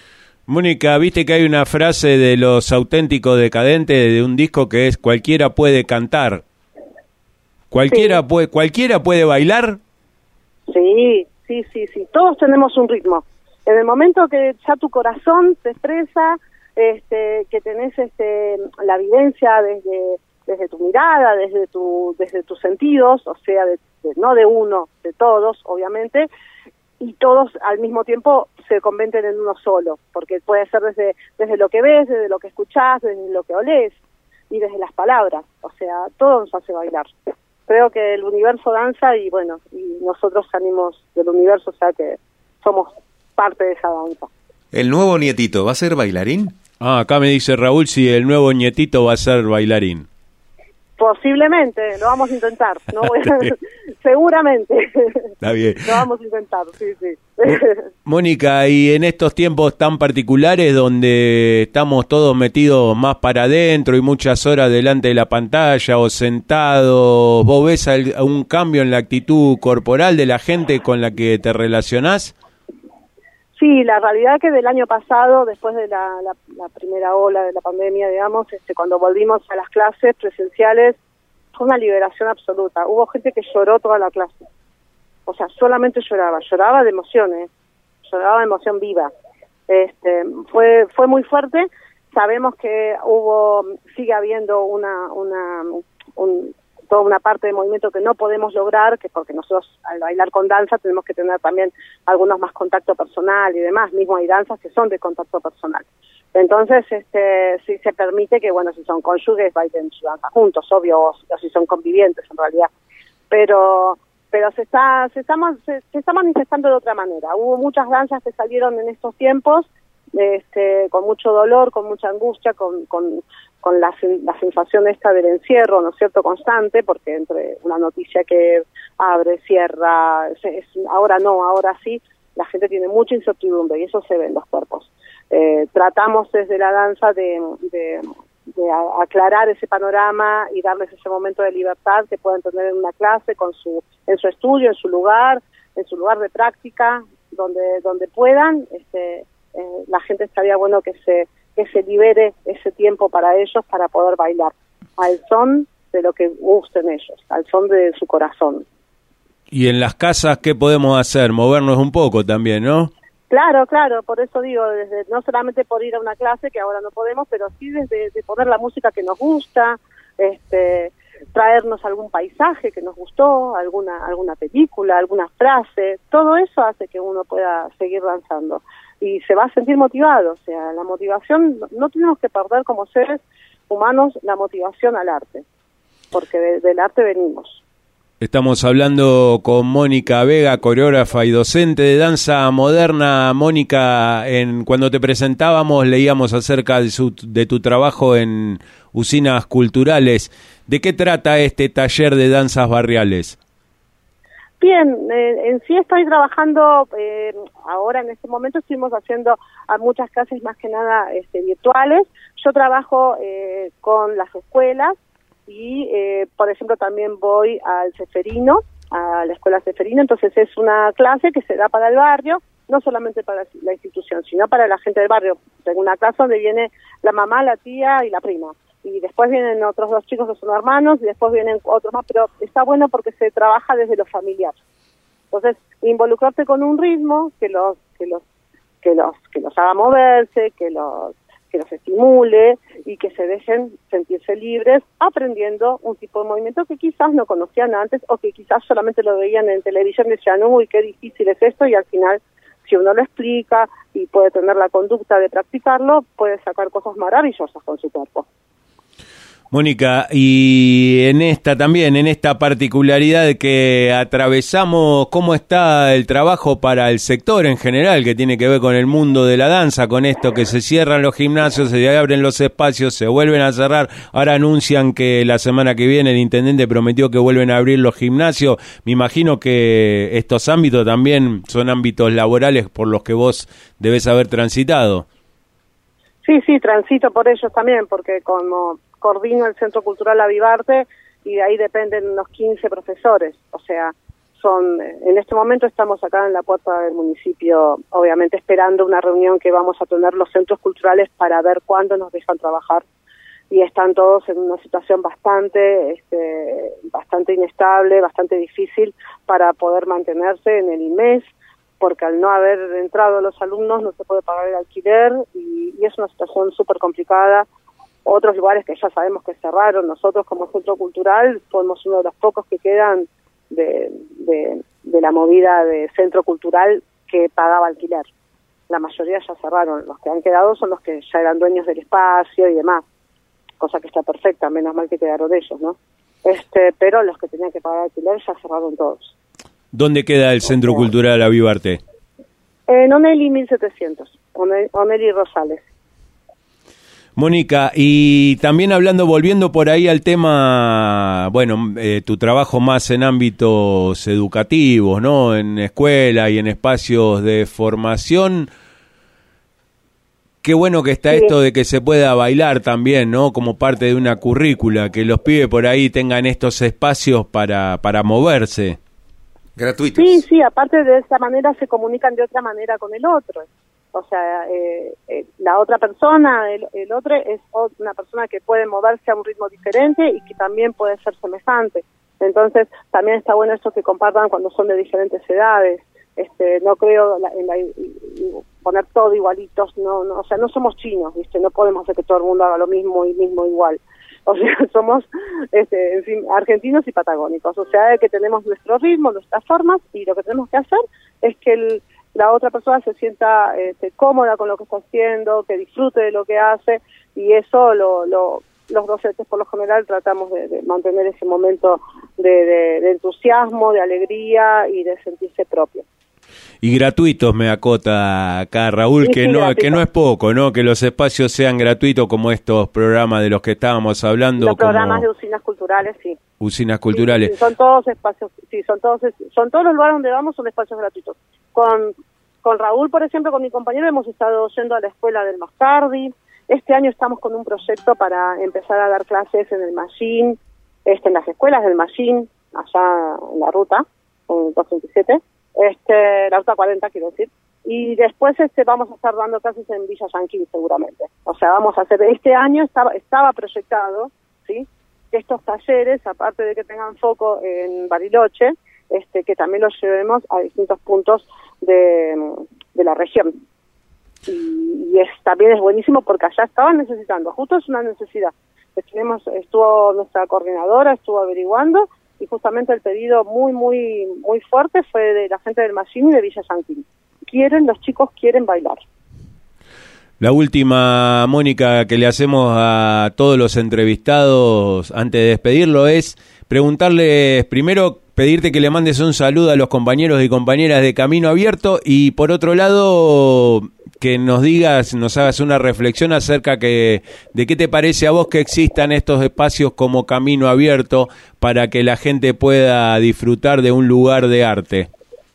Mónica, viste que hay una frase de Los Auténticos Decadentes de un disco que es cualquiera puede cantar. ¿Cualquiera, sí. puede, ¿Cualquiera puede bailar? Sí, sí, sí, sí. Todos tenemos un ritmo. En el momento que ya tu corazón se expresa, este, que tenés este, la vivencia desde desde tu mirada, desde tu desde tus sentidos, o sea, de, de, no de uno, de todos, obviamente, y todos al mismo tiempo se convierten en uno solo, porque puede ser desde desde lo que ves, desde lo que escuchás, desde lo que olés y desde las palabras, o sea, todo nos hace bailar. Creo que el universo danza y bueno, y nosotros salimos del universo, o sea que somos parte de esa danza. ¿El nuevo nietito va a ser bailarín? Ah, acá me dice Raúl si el nuevo nietito va a ser bailarín. Posiblemente, lo vamos a intentar, no voy a... seguramente. Está bien. Lo vamos a intentar, sí, sí. Mónica, y en estos tiempos tan particulares donde estamos todos metidos más para adentro y muchas horas delante de la pantalla o sentados, ¿vos ves algún cambio en la actitud corporal de la gente con la que te relacionás? Sí, la realidad es que del año pasado, después de la, la, la primera ola de la pandemia, digamos, este, cuando volvimos a las clases presenciales, fue una liberación absoluta. Hubo gente que lloró toda la clase. O sea, solamente lloraba, lloraba de emociones, lloraba de emoción viva. Este, fue fue muy fuerte. Sabemos que hubo, sigue habiendo una una un, toda una parte del movimiento que no podemos lograr, que porque nosotros al bailar con danza tenemos que tener también algunos más contacto personal y demás, mismo hay danzas que son de contacto personal. Entonces, este, sí se permite que, bueno, si son cónyuges, bailen su danza juntos, obvio, o, o si son convivientes en realidad. Pero pero se está se está, se, se está manifestando de otra manera. Hubo muchas danzas que salieron en estos tiempos, este, con mucho dolor, con mucha angustia, con, con, con la, la sensación esta del encierro, ¿no es cierto?, constante, porque entre una noticia que abre, cierra, es, es, ahora no, ahora sí, la gente tiene mucha incertidumbre y eso se ve en los cuerpos. Eh, tratamos desde la danza de, de, de a, aclarar ese panorama y darles ese momento de libertad que pueden tener en una clase, con su en su estudio, en su lugar, en su lugar de práctica, donde donde puedan. Este, eh, la gente estaría bueno que se que se libere ese tiempo para ellos para poder bailar al son de lo que gusten ellos, al son de su corazón. Y en las casas, ¿qué podemos hacer? Movernos un poco también, ¿no? Claro, claro, por eso digo, desde no solamente por ir a una clase, que ahora no podemos, pero sí desde de poner la música que nos gusta, este, traernos algún paisaje que nos gustó, alguna alguna película, alguna frase, todo eso hace que uno pueda seguir danzando y se va a sentir motivado. O sea, la motivación, no tenemos que perder como seres humanos la motivación al arte, porque de, del arte venimos. Estamos hablando con Mónica Vega, coreógrafa y docente de danza moderna. Mónica, en, cuando te presentábamos leíamos acerca de, su, de tu trabajo en usinas culturales. ¿De qué trata este taller de danzas barriales? Bien, eh, en sí estoy trabajando, eh, ahora en este momento estuvimos haciendo a muchas clases más que nada este, virtuales. Yo trabajo eh, con las escuelas. Y, eh, por ejemplo, también voy al Ceferino, a la escuela Ceferino, entonces es una clase que se da para el barrio, no solamente para la institución, sino para la gente del barrio. Tengo una clase donde viene la mamá, la tía y la prima, y después vienen otros dos chicos que son hermanos, y después vienen otros más, pero está bueno porque se trabaja desde lo familiar. Entonces, involucrarte con un ritmo que los, que los, que los, que los haga moverse, que los que los estimule y que se dejen sentirse libres aprendiendo un tipo de movimiento que quizás no conocían antes o que quizás solamente lo veían en televisión y decían, uy, qué difícil es esto, y al final, si uno lo explica y puede tener la conducta de practicarlo, puede sacar cosas maravillosas con su cuerpo. Mónica, y en esta también, en esta particularidad que atravesamos, ¿cómo está el trabajo para el sector en general que tiene que ver con el mundo de la danza, con esto que se cierran los gimnasios, se abren los espacios, se vuelven a cerrar? Ahora anuncian que la semana que viene el intendente prometió que vuelven a abrir los gimnasios. Me imagino que estos ámbitos también son ámbitos laborales por los que vos debés haber transitado. Sí, sí, transito por ellos también, porque como coordino el Centro Cultural Avivarte y de ahí dependen unos quince profesores, o sea, son en este momento estamos acá en la puerta del municipio, obviamente esperando una reunión que vamos a tener los centros culturales para ver cuándo nos dejan trabajar, y están todos en una situación bastante este, bastante inestable, bastante difícil para poder mantenerse en el mes, porque al no haber entrado los alumnos no se puede pagar el alquiler y, y es una situación súper complicada. otros lugares que ya sabemos que cerraron. Nosotros como centro cultural somos uno de los pocos que quedan de, de, de la movida de centro cultural que pagaba alquiler. La mayoría ya cerraron, los que han quedado son los que ya eran dueños del espacio y demás, cosa que está perfecta, menos mal que quedaron ellos, ¿no? Este, pero los que tenían que pagar alquiler ya cerraron todos. ¿Dónde queda el Centro Cultural Avivarte? En Onelli mil setecientos, One- Onelli Rosales. Mónica, y también hablando, volviendo por ahí al tema, bueno, eh, tu trabajo más en ámbitos educativos, ¿no? En escuela y en espacios de formación. Qué bueno que está Sí. esto de que se pueda bailar también, ¿no? Como parte de una currícula, que los pibes por ahí tengan estos espacios para, para moverse. Gratuitos. Sí, sí, aparte de esa manera se comunican de otra manera con el otro. O sea, eh, eh, la otra persona, el, el otro es o- una persona que puede moverse a un ritmo diferente y que también puede ser semejante. Entonces, también está bueno eso que compartan cuando son de diferentes edades. Este, no creo la- en la, y- y poner todo igualitos, no, no, o sea, no somos chinos, ¿viste? No podemos hacer que todo el mundo haga lo mismo y mismo igual. O sea, somos este, en fin, argentinos y patagónicos, o sea, que tenemos nuestro ritmo, nuestras formas, y lo que tenemos que hacer es que el, la otra persona se sienta este, cómoda con lo que está haciendo, que disfrute de lo que hace, y eso lo, lo, los docentes por lo general tratamos de, de mantener ese momento de, de, de entusiasmo, de alegría y de sentirse propio. Y gratuitos, me acota acá Raúl, Sí, que sí, no gratuito. que no es poco, ¿no? Que los espacios sean gratuitos como estos programas de los que estábamos hablando, Los programas como de usinas culturales, sí. usinas culturales. Sí, son todos espacios, sí, son todos, son todos los lugares donde vamos son espacios gratuitos. Con, con Raúl, por ejemplo, con mi compañero hemos estado yendo a la escuela del Mascardi. Este año estamos con un proyecto para empezar a dar clases en el Machín, este, en las escuelas del Machín, allá en la ruta, en doscientos veintisiete, este, la ruta cuarenta quiero decir. Y después este vamos a estar dando clases en Villa Yanquín seguramente. O sea, vamos a hacer, este año estaba, estaba proyectado, ¿sí?, que estos talleres, aparte de que tengan foco en Bariloche, este, que también los llevemos a distintos puntos de, de la región. Y, y es, también es buenísimo porque allá estaban necesitando, justo es una necesidad. Tenemos, estuvo nuestra coordinadora, estuvo averiguando, y justamente el pedido muy, muy, muy fuerte fue de la gente del Machín y de Villa Yanquín. Quieren, los chicos quieren bailar. La última, Mónica, que le hacemos a todos los entrevistados antes de despedirlo es preguntarles, primero, pedirte que le mandes un saludo a los compañeros y compañeras de Camino Abierto, y por otro lado, que nos digas, nos hagas una reflexión acerca que, de qué te parece a vos que existan estos espacios como Camino Abierto para que la gente pueda disfrutar de un lugar de arte.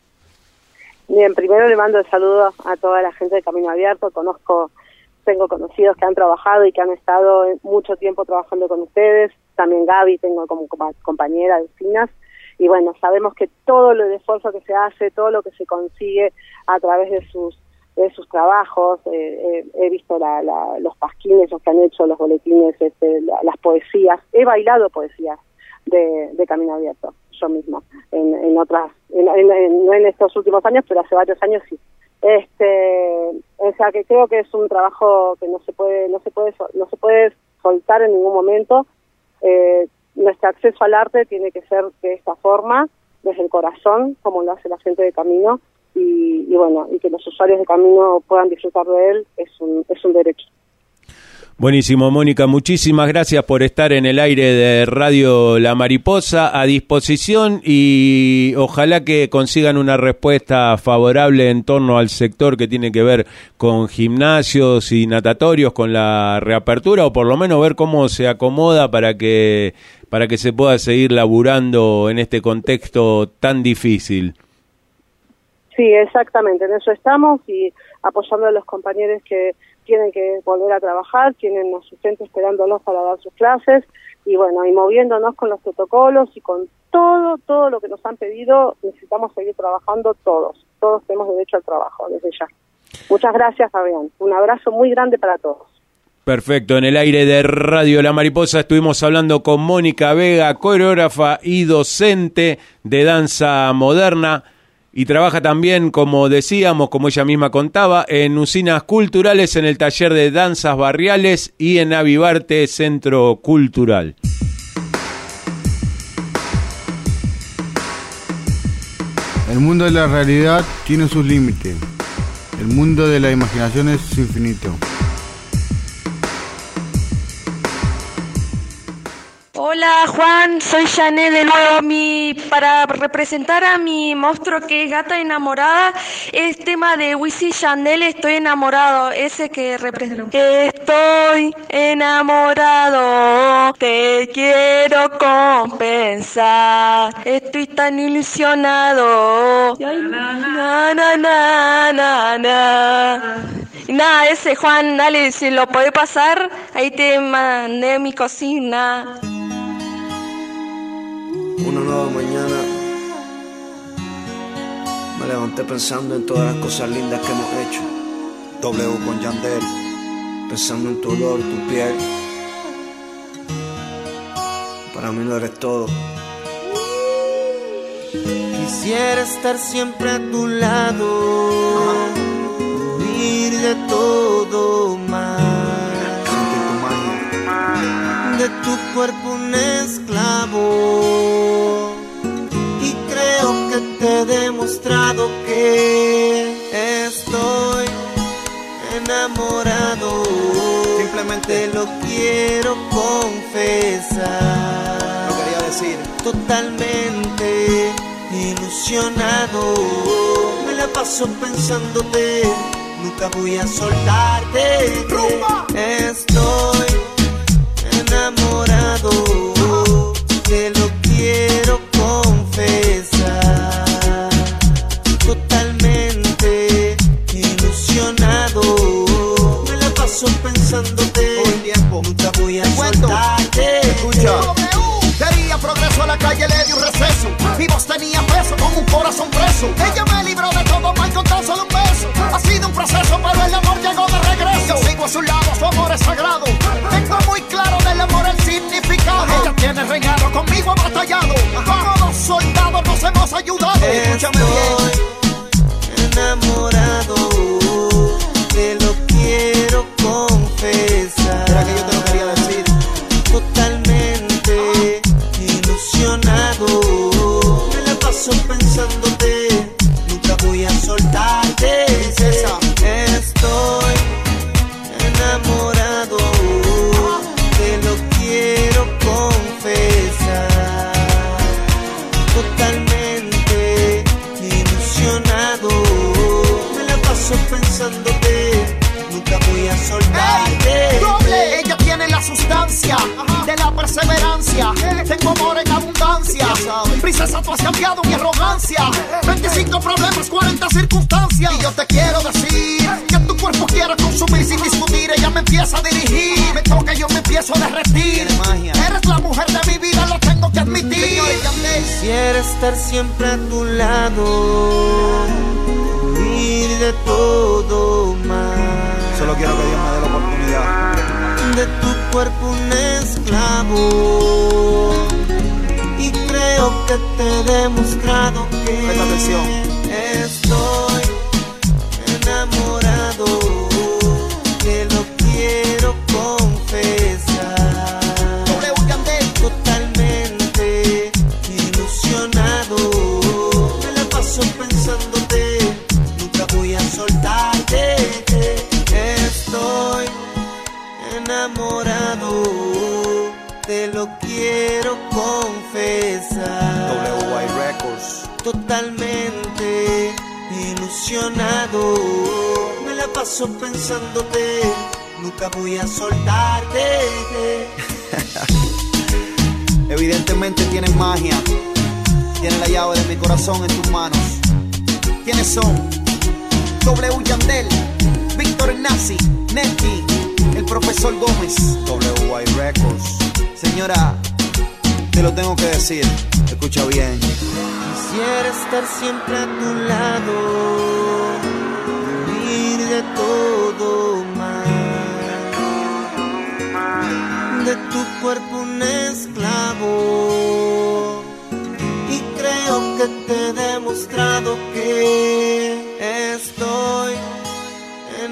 Bien, primero le mando el saludo a toda la gente de Camino Abierto. Conozco, tengo conocidos que han trabajado y que han estado mucho tiempo trabajando con ustedes. También Gaby tengo como compa- compañera de Usinas. Y bueno, sabemos que todo lo de esfuerzo que se hace, todo lo que se consigue a través de sus de sus trabajos, eh, eh, he visto la, la, los pasquines, los que han hecho, los boletines, este, la, las poesías, he bailado poesías de, de Camino Abierto, yo misma, en, en otras, en, en, en, no en estos últimos años, pero hace varios años sí. Este, o sea que creo que es un trabajo que no se puede, no se puede, no se puede soltar en ningún momento. Eh, nuestro acceso al arte tiene que ser de esta forma, desde el corazón, como lo hace la gente de Camino. Y, y bueno, y que los usuarios de Camino puedan disfrutar de él es un, es un derecho. Buenísimo, Mónica, muchísimas gracias por estar en el aire de Radio La Mariposa, a disposición, y ojalá que consigan una respuesta favorable en torno al sector que tiene que ver con gimnasios y natatorios, con la reapertura, o por lo menos ver cómo se acomoda para que, para que se pueda seguir laburando en este contexto tan difícil. Sí, exactamente, en eso estamos, y apoyando a los compañeros que tienen que volver a trabajar, tienen asistentes esperándolos para dar sus clases, y bueno, y moviéndonos con los protocolos y con todo, todo lo que nos han pedido. Necesitamos seguir trabajando todos, todos tenemos derecho al trabajo desde ya. Muchas gracias, Fabián, un abrazo muy grande para todos. Perfecto, en el aire de Radio La Mariposa estuvimos hablando con Mónica Vega, coreógrafa y docente de danza moderna. y trabaja también, como decíamos, como ella misma contaba, en usinas culturales, en el taller de danzas barriales y en Avivarte Centro Cultural. El mundo de la realidad tiene sus límites. El mundo de la imaginación es infinito. Hola Juan, soy Janet de nuevo. Mi, para representar a mi monstruo que es Gata Enamorada, es tema de Wisin y Yandel, Estoy Enamorado, ese que representa. Estoy enamorado, te quiero compensar, estoy tan ilusionado. Ay, na, na, na, na, na. Y nada, ese Juan, dale, si lo podés pasar, ahí te mandé mi cocina. Una nueva mañana, me levanté pensando en todas las cosas lindas que hemos hecho. W con Yandel, pensando en tu olor, tu piel. Para mí lo eres todo. Quisiera estar siempre a tu lado, huir de todo mal, sentir tu magia, de tu cuerpo un esclavo. Y creo que te he demostrado que estoy enamorado. Simplemente lo quiero confesar. Lo quería decir. Totalmente ilusionado. Me la paso pensándote, nunca voy a soltarte. Estoy enamorado, te lo quiero confesar. Totalmente ilusionado. Me la paso pensándote, nunca voy a soltarte. Escucha. Quería progreso, a la calle le di un receso. Mi voz tenía peso, con un corazón preso. Ella me libró de todo mal con tan solo un beso. Ha sido un proceso, pero el amor llegó de regreso. Yo sigo a su lado, su amor es sagrado. Tengo muy claro del amor el significado. Ella tiene reinado, conmigo ha batallado. Como dos soldados nos hemos ayudado. Escúchame bien. Enamorado, te lo quiero confesar. Era que yo te lo quería decir. Totalmente ilusionado. Me la paso pensándote, nunca voy a soltarte. Princesa. Estoy enamorado, te lo quiero confesar. Totalmente ilusionado. Me la paso pensándote, nunca voy a soltarte. ¡Ey! Doble. Ella tiene la sustancia, ajá, de la perseverancia. Tengo amor en abundancia. Princesa, tú has cambiado mi arrogancia. veinticinco problemas, cuarenta circunstancias. Y yo te quiero decir que tu cuerpo quiero consumir sin discutir. Ella me empieza a dirigir, me toca y yo me empiezo a derretir. Eres la mujer de mi vida, lo tengo que admitir. Quisiera estar siempre a tu lado, huir de todo mal. Solo quiero que Dios me dé la oportunidad de tu cuerpo un esclavo. Y creo que te he demostrado que presta atención. Estoy enamorado, te lo quiero confesar. Totalmente ilusionado. Me la paso pensándote, nunca voy a soltarte. Estoy enamorado, te lo quiero confesar. W Y Records. Totalmente ilusionado. Me la paso pensándote, nunca voy a soltarte. Evidentemente tienes magia. Tienes la llave de mi corazón en tus manos. ¿Quiénes son? W Yandel, Víctor Nazi, Nelky, el profesor Gómez. W Y Records. Señora, te lo tengo que decir, escucha bien. Quisiera estar siempre a tu lado, huir de todo mal, de tu cuerpo un esclavo. Y creo que te he demostrado que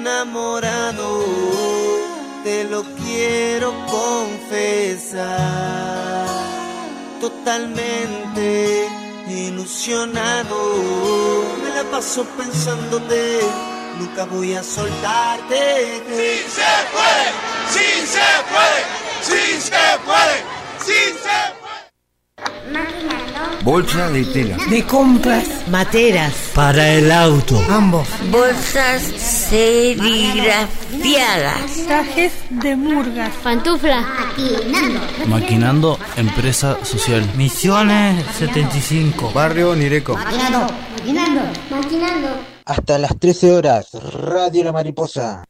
enamorado, te lo quiero confesar. Totalmente ilusionado, me la paso pensándote, nunca voy a soltarte. Sí se puede, sí se puede, sí se puede, sí se Bolsa de tela. De compras. Materas. Para el auto. Ambos. Bolsas serigrafiadas. Trajes de murgas. Pantuflas. Maquinando. Maquinando Empresa Social. Misiones setenta y cinco. Barrio Nireco. Maquinando. Maquinando. Maquinando. Hasta las trece horas, Radio La Mariposa.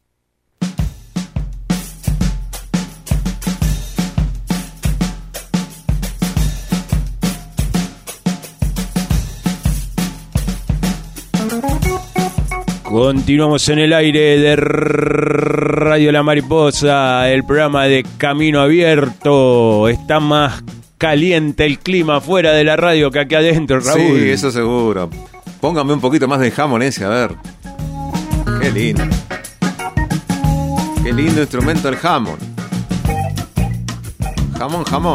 Continuamos en el aire de Radio La Mariposa, el programa de Camino Abierto. Está más caliente el clima fuera de la radio que aquí adentro, Raúl. Sí, eso seguro. Póngame un poquito más de jamón ese, a ver. Qué lindo. Qué lindo instrumento el jamón. Jamón, jamón.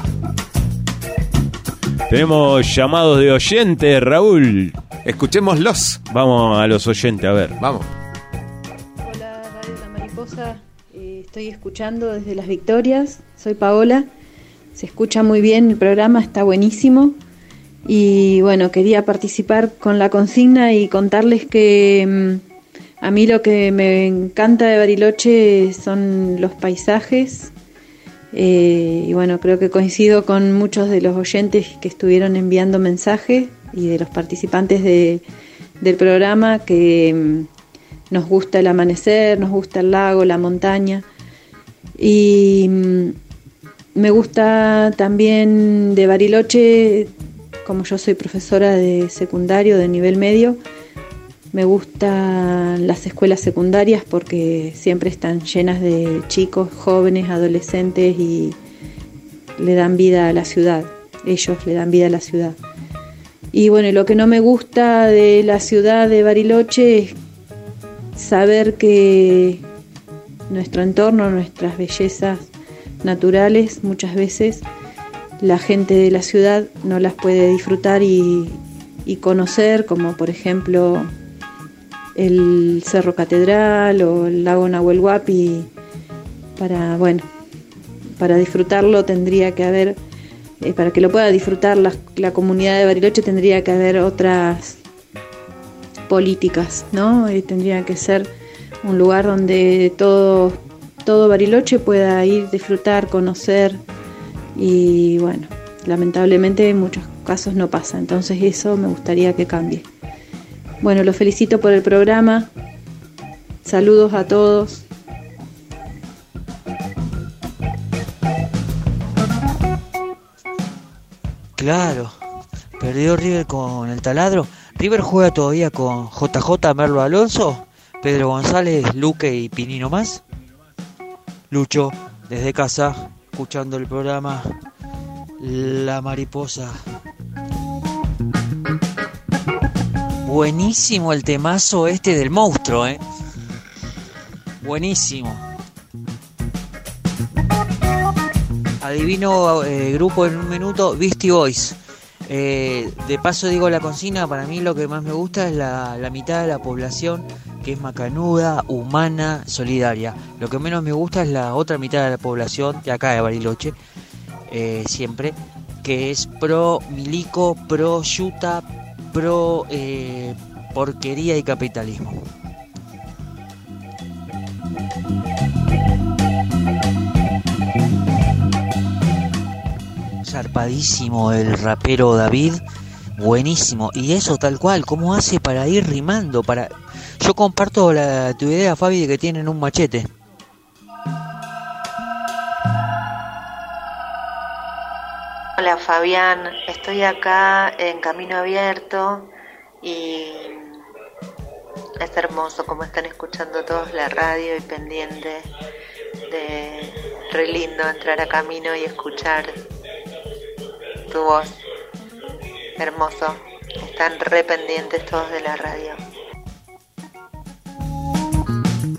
Tenemos llamados de oyentes, Raúl. Escuchémoslos. Vamos a los oyentes, a ver. Vamos. Hola, Radio La Mariposa. Eh, estoy escuchando desde Las Victorias. Soy Paola. Se escucha muy bien el programa, está buenísimo. Y bueno, quería participar con la consigna y contarles que mmm, a mí lo que me encanta de Bariloche son los paisajes. Eh, y bueno, creo que coincido con muchos de los oyentes que estuvieron enviando mensajes y de los participantes de, del programa, que mmm, nos gusta el amanecer, nos gusta el lago, la montaña. Y mmm, me gusta también de Bariloche, como yo soy profesora de secundario, de nivel medio, me gustan las escuelas secundarias porque siempre están llenas de chicos, jóvenes, adolescentes y le dan vida a la ciudad. Ellos le dan vida a la ciudad. Y bueno, y lo que no me gusta de la ciudad de Bariloche es saber que nuestro entorno, nuestras bellezas naturales, muchas veces la gente de la ciudad no las puede disfrutar y, y conocer, como por ejemplo el Cerro Catedral o el lago Nahuel Huapi. Para, bueno, para disfrutarlo tendría que haber, eh, para que lo pueda disfrutar la, la comunidad de Bariloche, tendría que haber otras políticas, ¿no? Eh, tendría que ser un lugar donde todo, todo Bariloche pueda ir, disfrutar, conocer. Y bueno, lamentablemente en muchos casos no pasa, entonces eso me gustaría que cambie. Bueno, los felicito por el programa, saludos a todos. Claro, perdió River con el taladro. River juega todavía con J J, Merlo Alonso, Pedro González, Luque y Pinino más. Lucho, desde casa, escuchando el programa La Mariposa. Buenísimo el temazo este del monstruo, ¿eh? Buenísimo. Adivino eh, grupo en un minuto, Beastie Boys. Eh, de paso digo la consigna, para mí lo que más me gusta es la, la mitad de la población que es macanuda, humana, solidaria. Lo que menos me gusta es la otra mitad de la población, de acá de Bariloche, eh, siempre, que es pro milico, pro yuta, pro eh, porquería y capitalismo. Zarpadísimo el rapero David, buenísimo. Y eso tal cual, ¿cómo hace para ir rimando? Para... Yo comparto la, tu idea, Fabi, de que tienen un machete. Hola Fabián, estoy acá en Camino Abierto y es hermoso como están escuchando todos la radio y pendiente de re lindo entrar a Camino y escuchar tu voz. Hermoso, están re pendientes todos de la radio.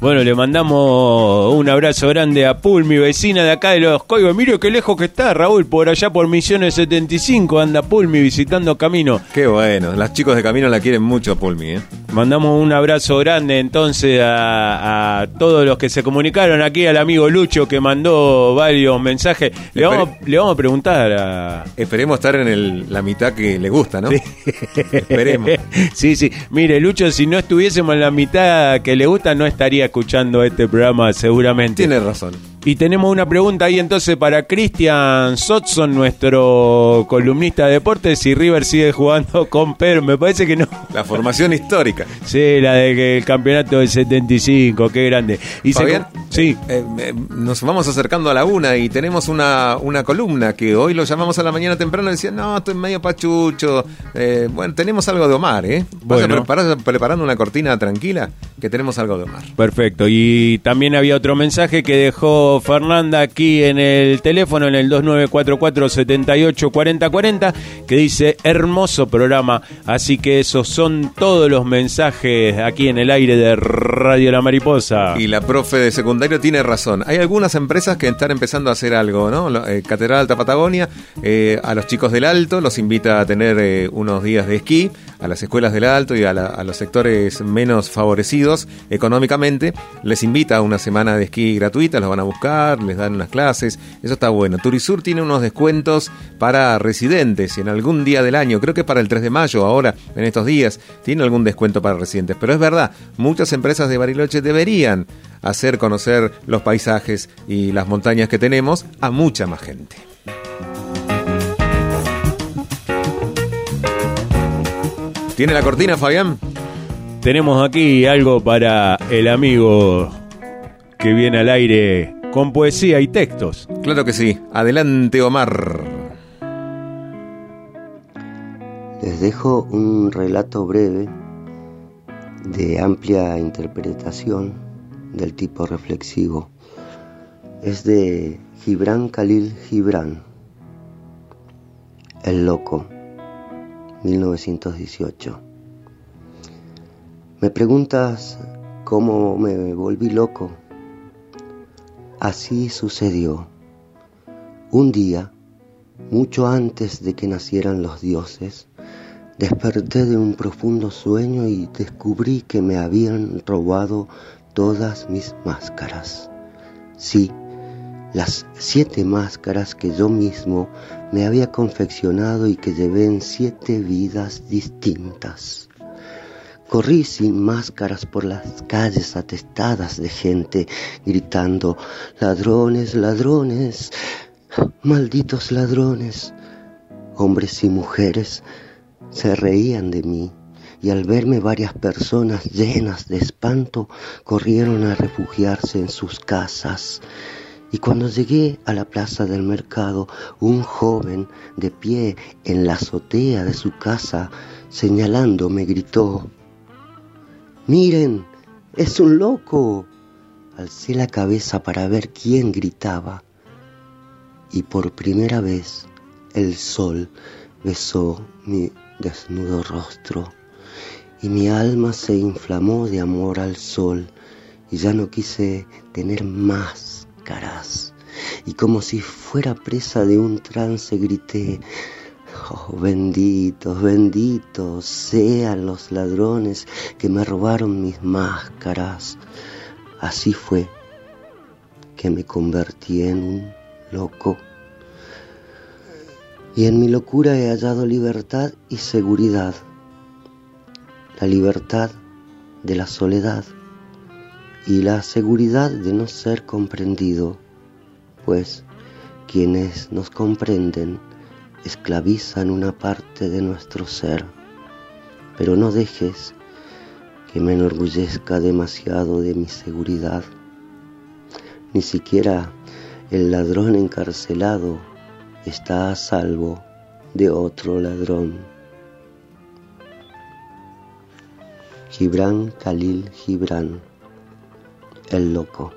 Bueno, le mandamos un abrazo grande a Pul, mi vecina de acá de Los Coibos. Mire qué lejos que está, Raúl, por allá por Misiones setenta y cinco anda Pulmi visitando Camino. Qué bueno, los chicos de Camino la quieren mucho, Pulmi, ¿eh? Mandamos un abrazo grande entonces a, a todos los que se comunicaron aquí, al amigo Lucho que mandó varios mensajes. Le vamos, le vamos a preguntar a... Esperemos estar en el, la mitad que le gusta, ¿no? Sí. Esperemos. Sí, sí. Mire, Lucho, si no estuviésemos en la mitad que le gusta, no estaría escuchando este programa seguramente. Tiene razón. Y tenemos una pregunta ahí entonces para Cristian Sotson, nuestro columnista de deportes, si River sigue jugando con Pedro. Me parece que no. La formación histórica. Sí, la de que el campeonato del setenta y cinco, qué grande. Y Fabián, se... sí. Eh, eh, nos vamos acercando a la una y tenemos una, una columna que hoy lo llamamos a la mañana temprano y decían, no, estoy medio pachucho. Eh, bueno, tenemos algo de Omar, ¿eh? ¿Vas Bueno. a preparar, preparando una cortina tranquila? Que tenemos algo de Omar. Perfecto. Y también había otro mensaje que dejó Fernanda aquí en el teléfono, en el dos nueve cuatro cuatro, siete ocho cuatro cero cuatro cero, que dice, hermoso programa. Así que esos son todos los mensajes aquí en el aire de Radio La Mariposa. Y la profe de secundario tiene razón. Hay algunas empresas que están empezando a hacer algo, ¿no? Lo- eh, Catedral Alta Patagonia, eh, a los chicos del Alto los invita a tener eh, unos días de esquí, a las escuelas del Alto y a, la- a los sectores menos favorecidos económicamente, les invita a una semana de esquí gratuita, los van a buscar, les dan unas clases, eso está bueno. Turisur tiene unos descuentos para residentes en algún día del año, creo que para el tres de mayo ahora, en estos días, tiene algún descuento para residentes, pero es verdad, muchas empresas de Bariloche deberían hacer conocer los paisajes y las montañas que tenemos a mucha más gente. ¿Tiene la cortina, Fabián? Tenemos aquí algo para el amigo que viene al aire con poesía y textos. Claro que sí. Adelante, Omar. Les dejo un relato breve de amplia interpretación del tipo reflexivo. Es de Gibran Khalil Gibran, El Loco, mil novecientos dieciocho. Me preguntas cómo me volví loco. Así sucedió. Un día, mucho antes de que nacieran los dioses, desperté de un profundo sueño y descubrí que me habían robado todas mis máscaras. Sí, las siete máscaras que yo mismo me había confeccionado y que llevé en siete vidas distintas. Corrí sin máscaras por las calles atestadas de gente, gritando, ladrones, ladrones, malditos ladrones. Hombres y mujeres se reían de mí, y al verme varias personas llenas de espanto corrieron a refugiarse en sus casas. Y cuando llegué a la plaza del mercado, un joven de pie en la azotea de su casa, señalándome, gritó, «¡Miren, es un loco!». Alcé la cabeza para ver quién gritaba, y por primera vez el sol besó mi desnudo rostro, y mi alma se inflamó de amor al sol, y ya no quise tener más caras, y como si fuera presa de un trance grité, «Oh, benditos, benditos sean los ladrones que me robaron mis máscaras». Así fue que me convertí en un loco, y en mi locura he hallado libertad y seguridad, la libertad de la soledad y la seguridad de no ser comprendido, pues quienes nos comprenden esclavizan una parte de nuestro ser. Pero no dejes que me enorgullezca demasiado de mi seguridad. Ni siquiera el ladrón encarcelado está a salvo de otro ladrón. Gibran Khalil Gibran, El Loco.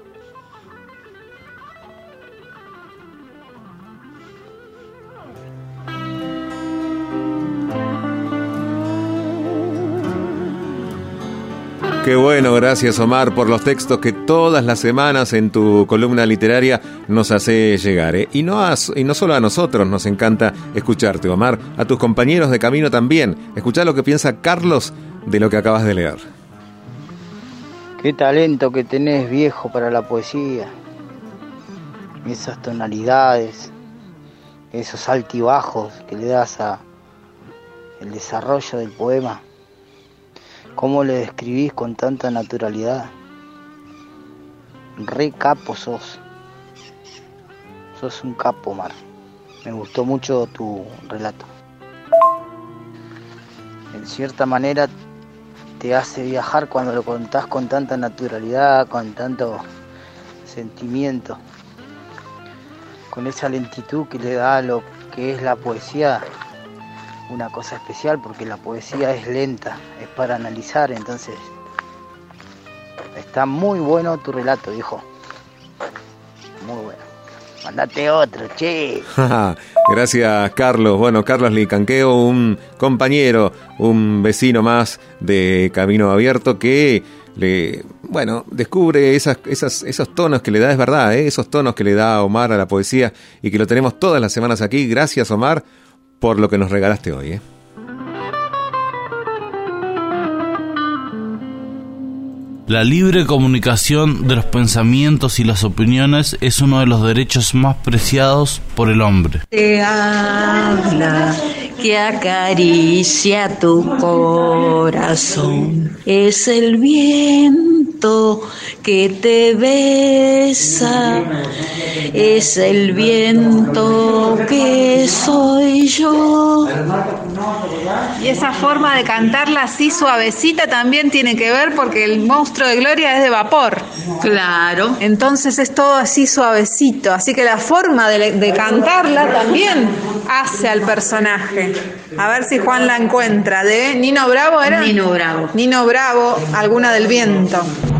Qué bueno, gracias Omar por los textos que todas las semanas en tu columna literaria nos hace llegar, ¿eh? Y no, a, y no solo a nosotros nos encanta escucharte, Omar, a tus compañeros de camino también. Escuchá lo que piensa Carlos de lo que acabas de leer. Qué talento que tenés, viejo, para la poesía. Esas tonalidades, esos altibajos que le das a el desarrollo del poema. ¿Cómo le describís con tanta naturalidad? Re capo sos. Sos un capo, Omar. Me gustó mucho tu relato. En cierta manera te hace viajar cuando lo contás con tanta naturalidad, con tanto sentimiento, con esa lentitud que le da a lo que es la poesía. Una cosa especial, porque la poesía es lenta, es para analizar, entonces está muy bueno tu relato, viejo. Muy bueno. Mandate otro, che. Gracias, Carlos. Bueno, Carlos Licanqueo, un compañero, un vecino más de Camino Abierto que le, bueno, descubre esas, esas, esos tonos que le da, es verdad, ¿eh? Esos tonos que le da Omar a la poesía y que lo tenemos todas las semanas aquí. Gracias, Omar, por lo que nos regalaste hoy, ¿eh? La libre comunicación de los pensamientos y las opiniones es uno de los derechos más preciados por el hombre. Te habla, que acaricia tu corazón. Es el viento que te besa. Es el viento que soy yo. Y esa forma de cantarla así suavecita también tiene que ver porque el monstruo de Gloria es de vapor. Claro. Entonces es todo así suavecito. Así que la forma de, de cantarla también hace al personaje. A ver si Juan la encuentra. ¿De Nino Bravo era? Nino Bravo. Nino Bravo, alguna del viento.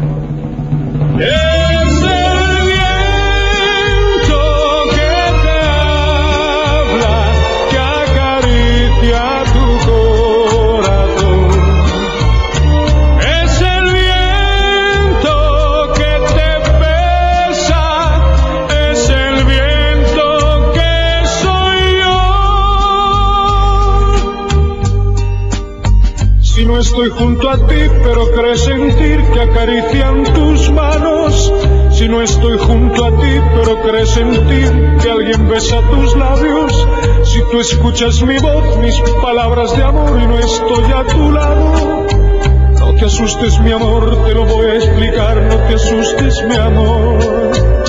No estoy junto a ti, pero crees sentir que acarician tus manos. Si no estoy junto a ti, pero crees sentir que alguien besa tus labios. Si tú escuchas mi voz, mis palabras de amor y no estoy a tu lado. No te asustes, mi amor, te lo voy a explicar. No te asustes, mi amor.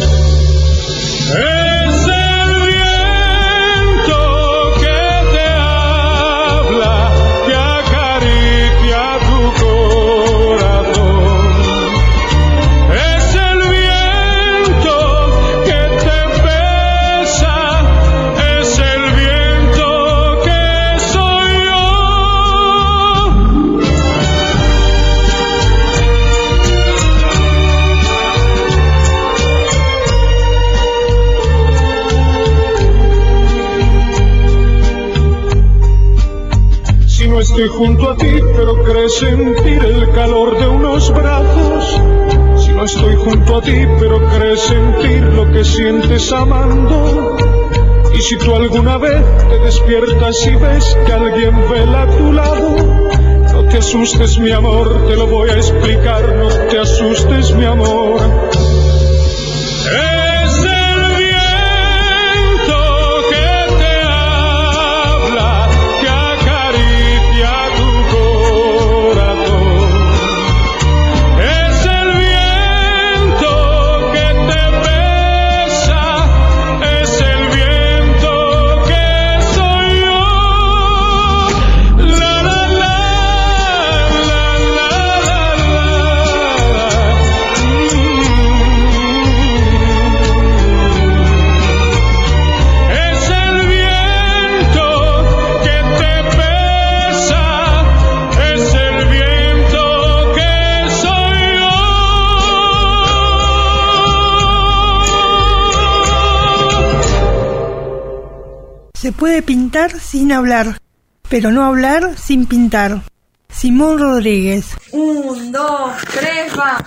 No estoy junto a ti, pero crees sentir el calor de unos brazos. Si no estoy junto a ti, pero crees sentir lo que sientes amando. Y si tú alguna vez te despiertas y ves que alguien vela a tu lado, no te asustes, mi amor, te lo voy a explicar. No te asustes, mi amor. Se puede pintar sin hablar, pero no hablar sin pintar. Simón Rodríguez. Un, dos, tres, va.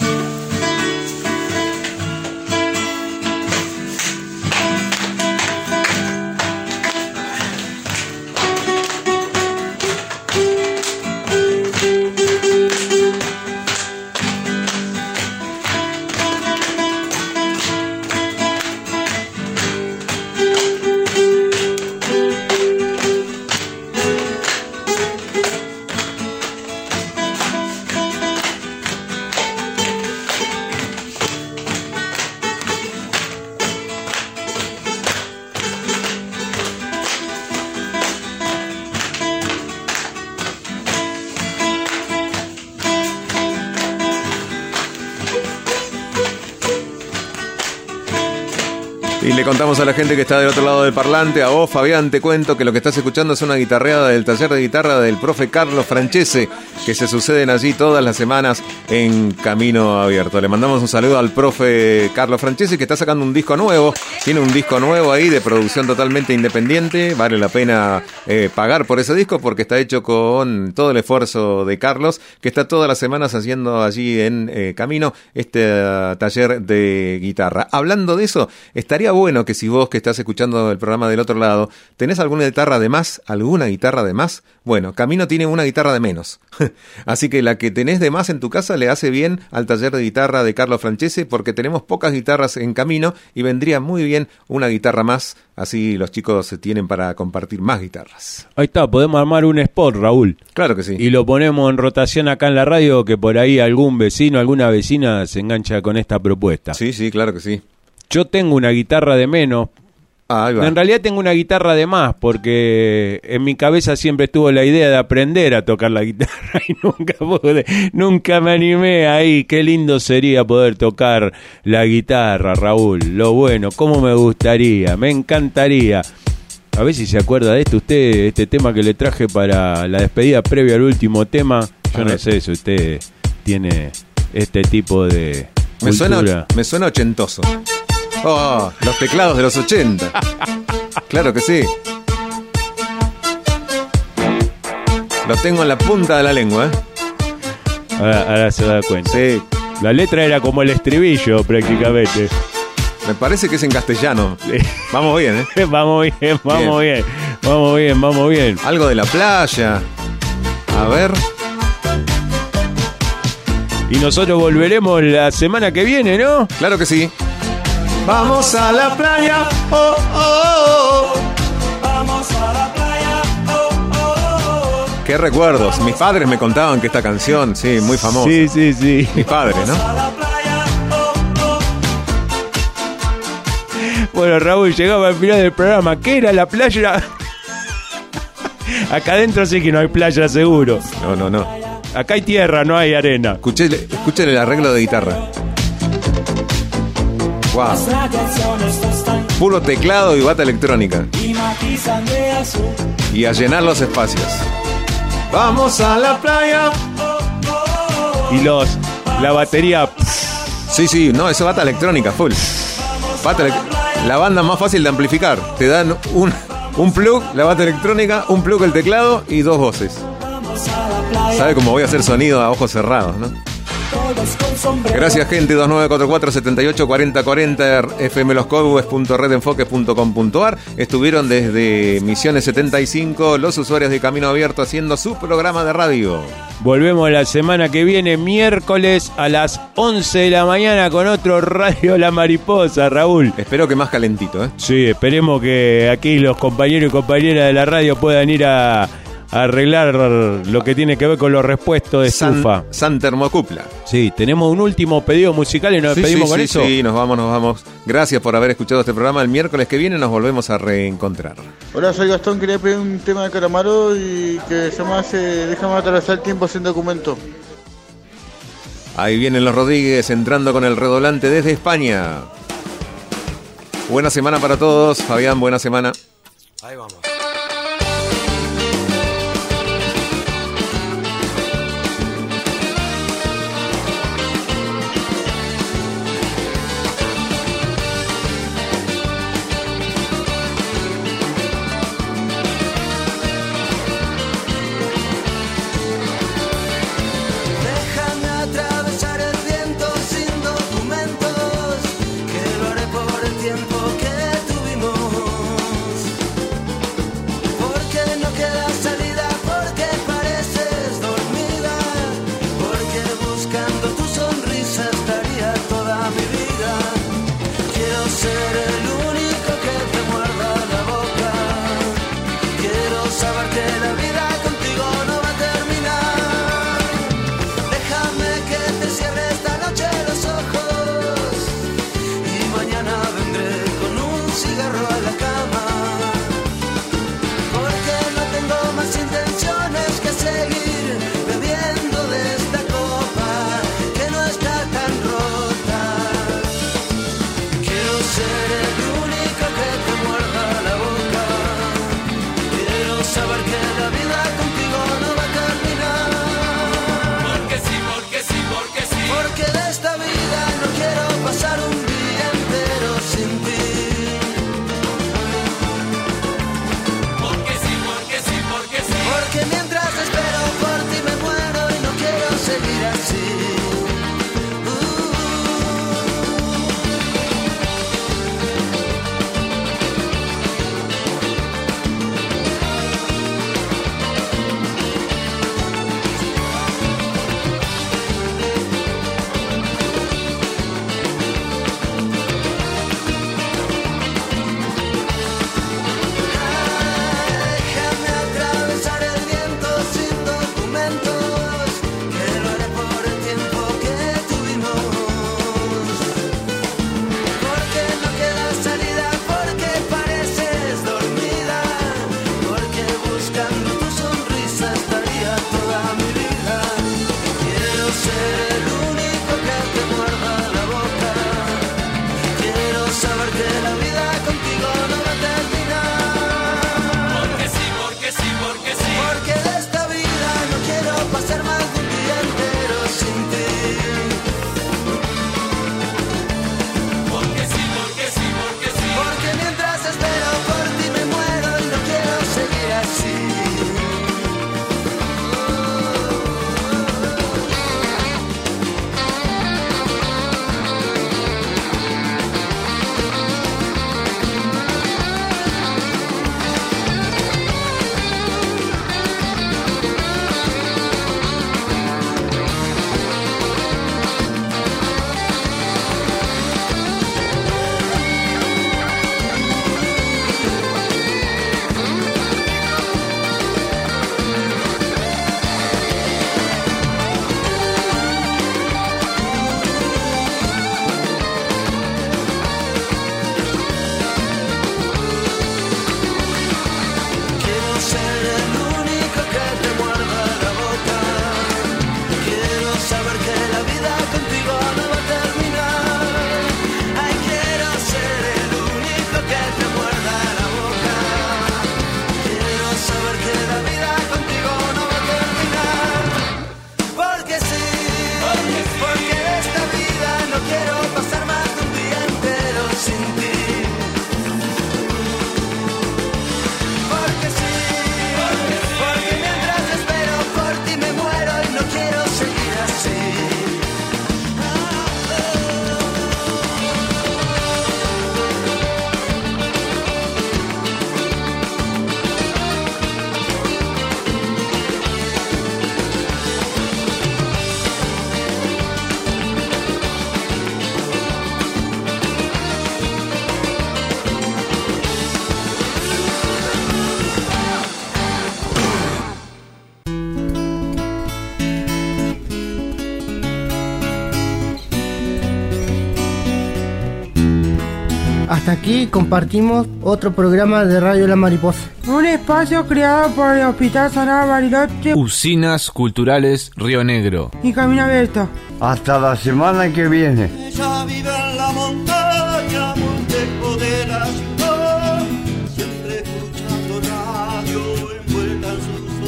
Y le contamos a la gente que está del otro lado del parlante, a vos, Fabián, te cuento que lo que estás escuchando es una guitarreada del taller de guitarra del profe Carlos Francese, que se suceden allí todas las semanas en Camino Abierto. Le mandamos un saludo al profe Carlos Francese, que está sacando un disco nuevo, tiene un disco nuevo ahí de producción totalmente independiente, vale la pena eh, pagar por ese disco porque está hecho con todo el esfuerzo de Carlos, que está todas las semanas haciendo allí en eh, Camino este uh, taller de guitarra. Hablando de eso, estaría bueno que si vos que estás escuchando el programa del otro lado, ¿tenés alguna guitarra de más? ¿Alguna guitarra de más? Bueno, Camino tiene una guitarra de menos. Así que la que tenés de más en tu casa le hace bien al taller de guitarra de Carlos Francese, porque tenemos pocas guitarras en Camino y vendría muy bien una guitarra más. Así los chicos se tienen para compartir más guitarras. Ahí está, podemos armar un spot, Raúl. Claro que sí. Y lo ponemos en rotación acá en la radio, que por ahí algún vecino, alguna vecina se engancha con esta propuesta. Sí, sí, claro que sí. Yo tengo una guitarra de menos. Ah, ahí va. En realidad tengo una guitarra de más, porque en mi cabeza siempre estuvo la idea de aprender a tocar la guitarra y nunca pude, nunca me animé ahí. Qué lindo sería poder tocar la guitarra, Raúl. Lo bueno, cómo me gustaría, me encantaría. A ver si se acuerda de esto usted, este tema que le traje para la despedida previa al último tema. Yo no sé si usted tiene este tipo de me cultura. suena, me suena ochentoso. Oh, los teclados de los ochenta. Claro que sí. Los tengo en la punta de la lengua, ¿eh? Ahora, ahora se da cuenta. Sí. La letra era como el estribillo, prácticamente. Me parece que es en castellano. Vamos bien, ¿eh? Vamos bien, vamos bien. bien. Vamos bien, vamos bien. Algo de la playa. A ver. Y nosotros volveremos la semana que viene, ¿no? Claro que sí. Vamos a la playa, oh, oh, oh. Vamos a la playa, oh, oh, oh. Qué recuerdos. Mis padres me contaban que esta canción, sí, muy famosa. Sí, sí, sí. Mis padres, ¿no? Bueno, Raúl, llegaba al final del programa. ¿Qué era la playa? Acá adentro sí que no hay playa, seguro. No, no, no. Acá hay tierra, no hay arena. Escuchen el arreglo de guitarra. Wow. Puro teclado y bata electrónica. Y a llenar los espacios. Vamos a la playa. Y los la batería. Sí, sí, no, eso bata electrónica, full. Bata ele- la banda más fácil de amplificar. Te dan un, un plug, la bata electrónica, un plug el teclado y dos voces. ¿Sabe cómo voy a hacer sonido a ojos cerrados, no? Gracias, gente. Dos nueve cuatro cuatro, siete ocho, cuatro cero cuatro cero f m los cowboys punto red enfoque punto com punto a r. Estuvieron desde Misiones setenta y cinco los usuarios de Camino Abierto haciendo su programa de radio. Volvemos la semana que viene, miércoles a las once de la mañana con otro Radio La Mariposa, Raúl. Espero que más calentito, ¿eh? Sí, esperemos que aquí los compañeros y compañeras de la radio puedan ir a arreglar lo que tiene que ver con los repuestos de estufa. San, San Termocupla. Sí, tenemos un último pedido musical y nos sí, despedimos sí, con sí, eso. Sí, nos vamos, nos vamos. Gracias por haber escuchado este programa. El miércoles que viene nos volvemos a reencontrar. Hola, soy Gastón, quería pedir un tema de Calamaro y que se llama eh, Déjame atravesar el tiempo sin documento. Ahí vienen los Rodríguez entrando con el redoblante desde España. Buena semana para todos. Fabián, buena semana. Ahí vamos. Hasta aquí compartimos otro programa de Radio La Mariposa. Un espacio creado por el Hospital Sagrado Bariloche, Usinas Culturales Río Negro y Camino Abierto. Hasta la semana que viene. Ella vive en la montaña, muy lejos de la ciudad, siempre escuchando radio, envuelta en su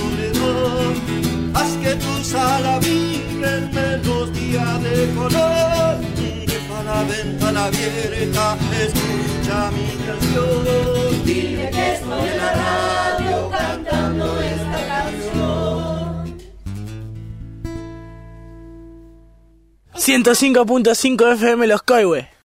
soledad. Haz que tu sala vibre melodía de color, deja la ventana abierta, escucha mi canción. Dile que estoy en la radio cantando esta canción. ciento cinco punto cinco F M Los Coihues.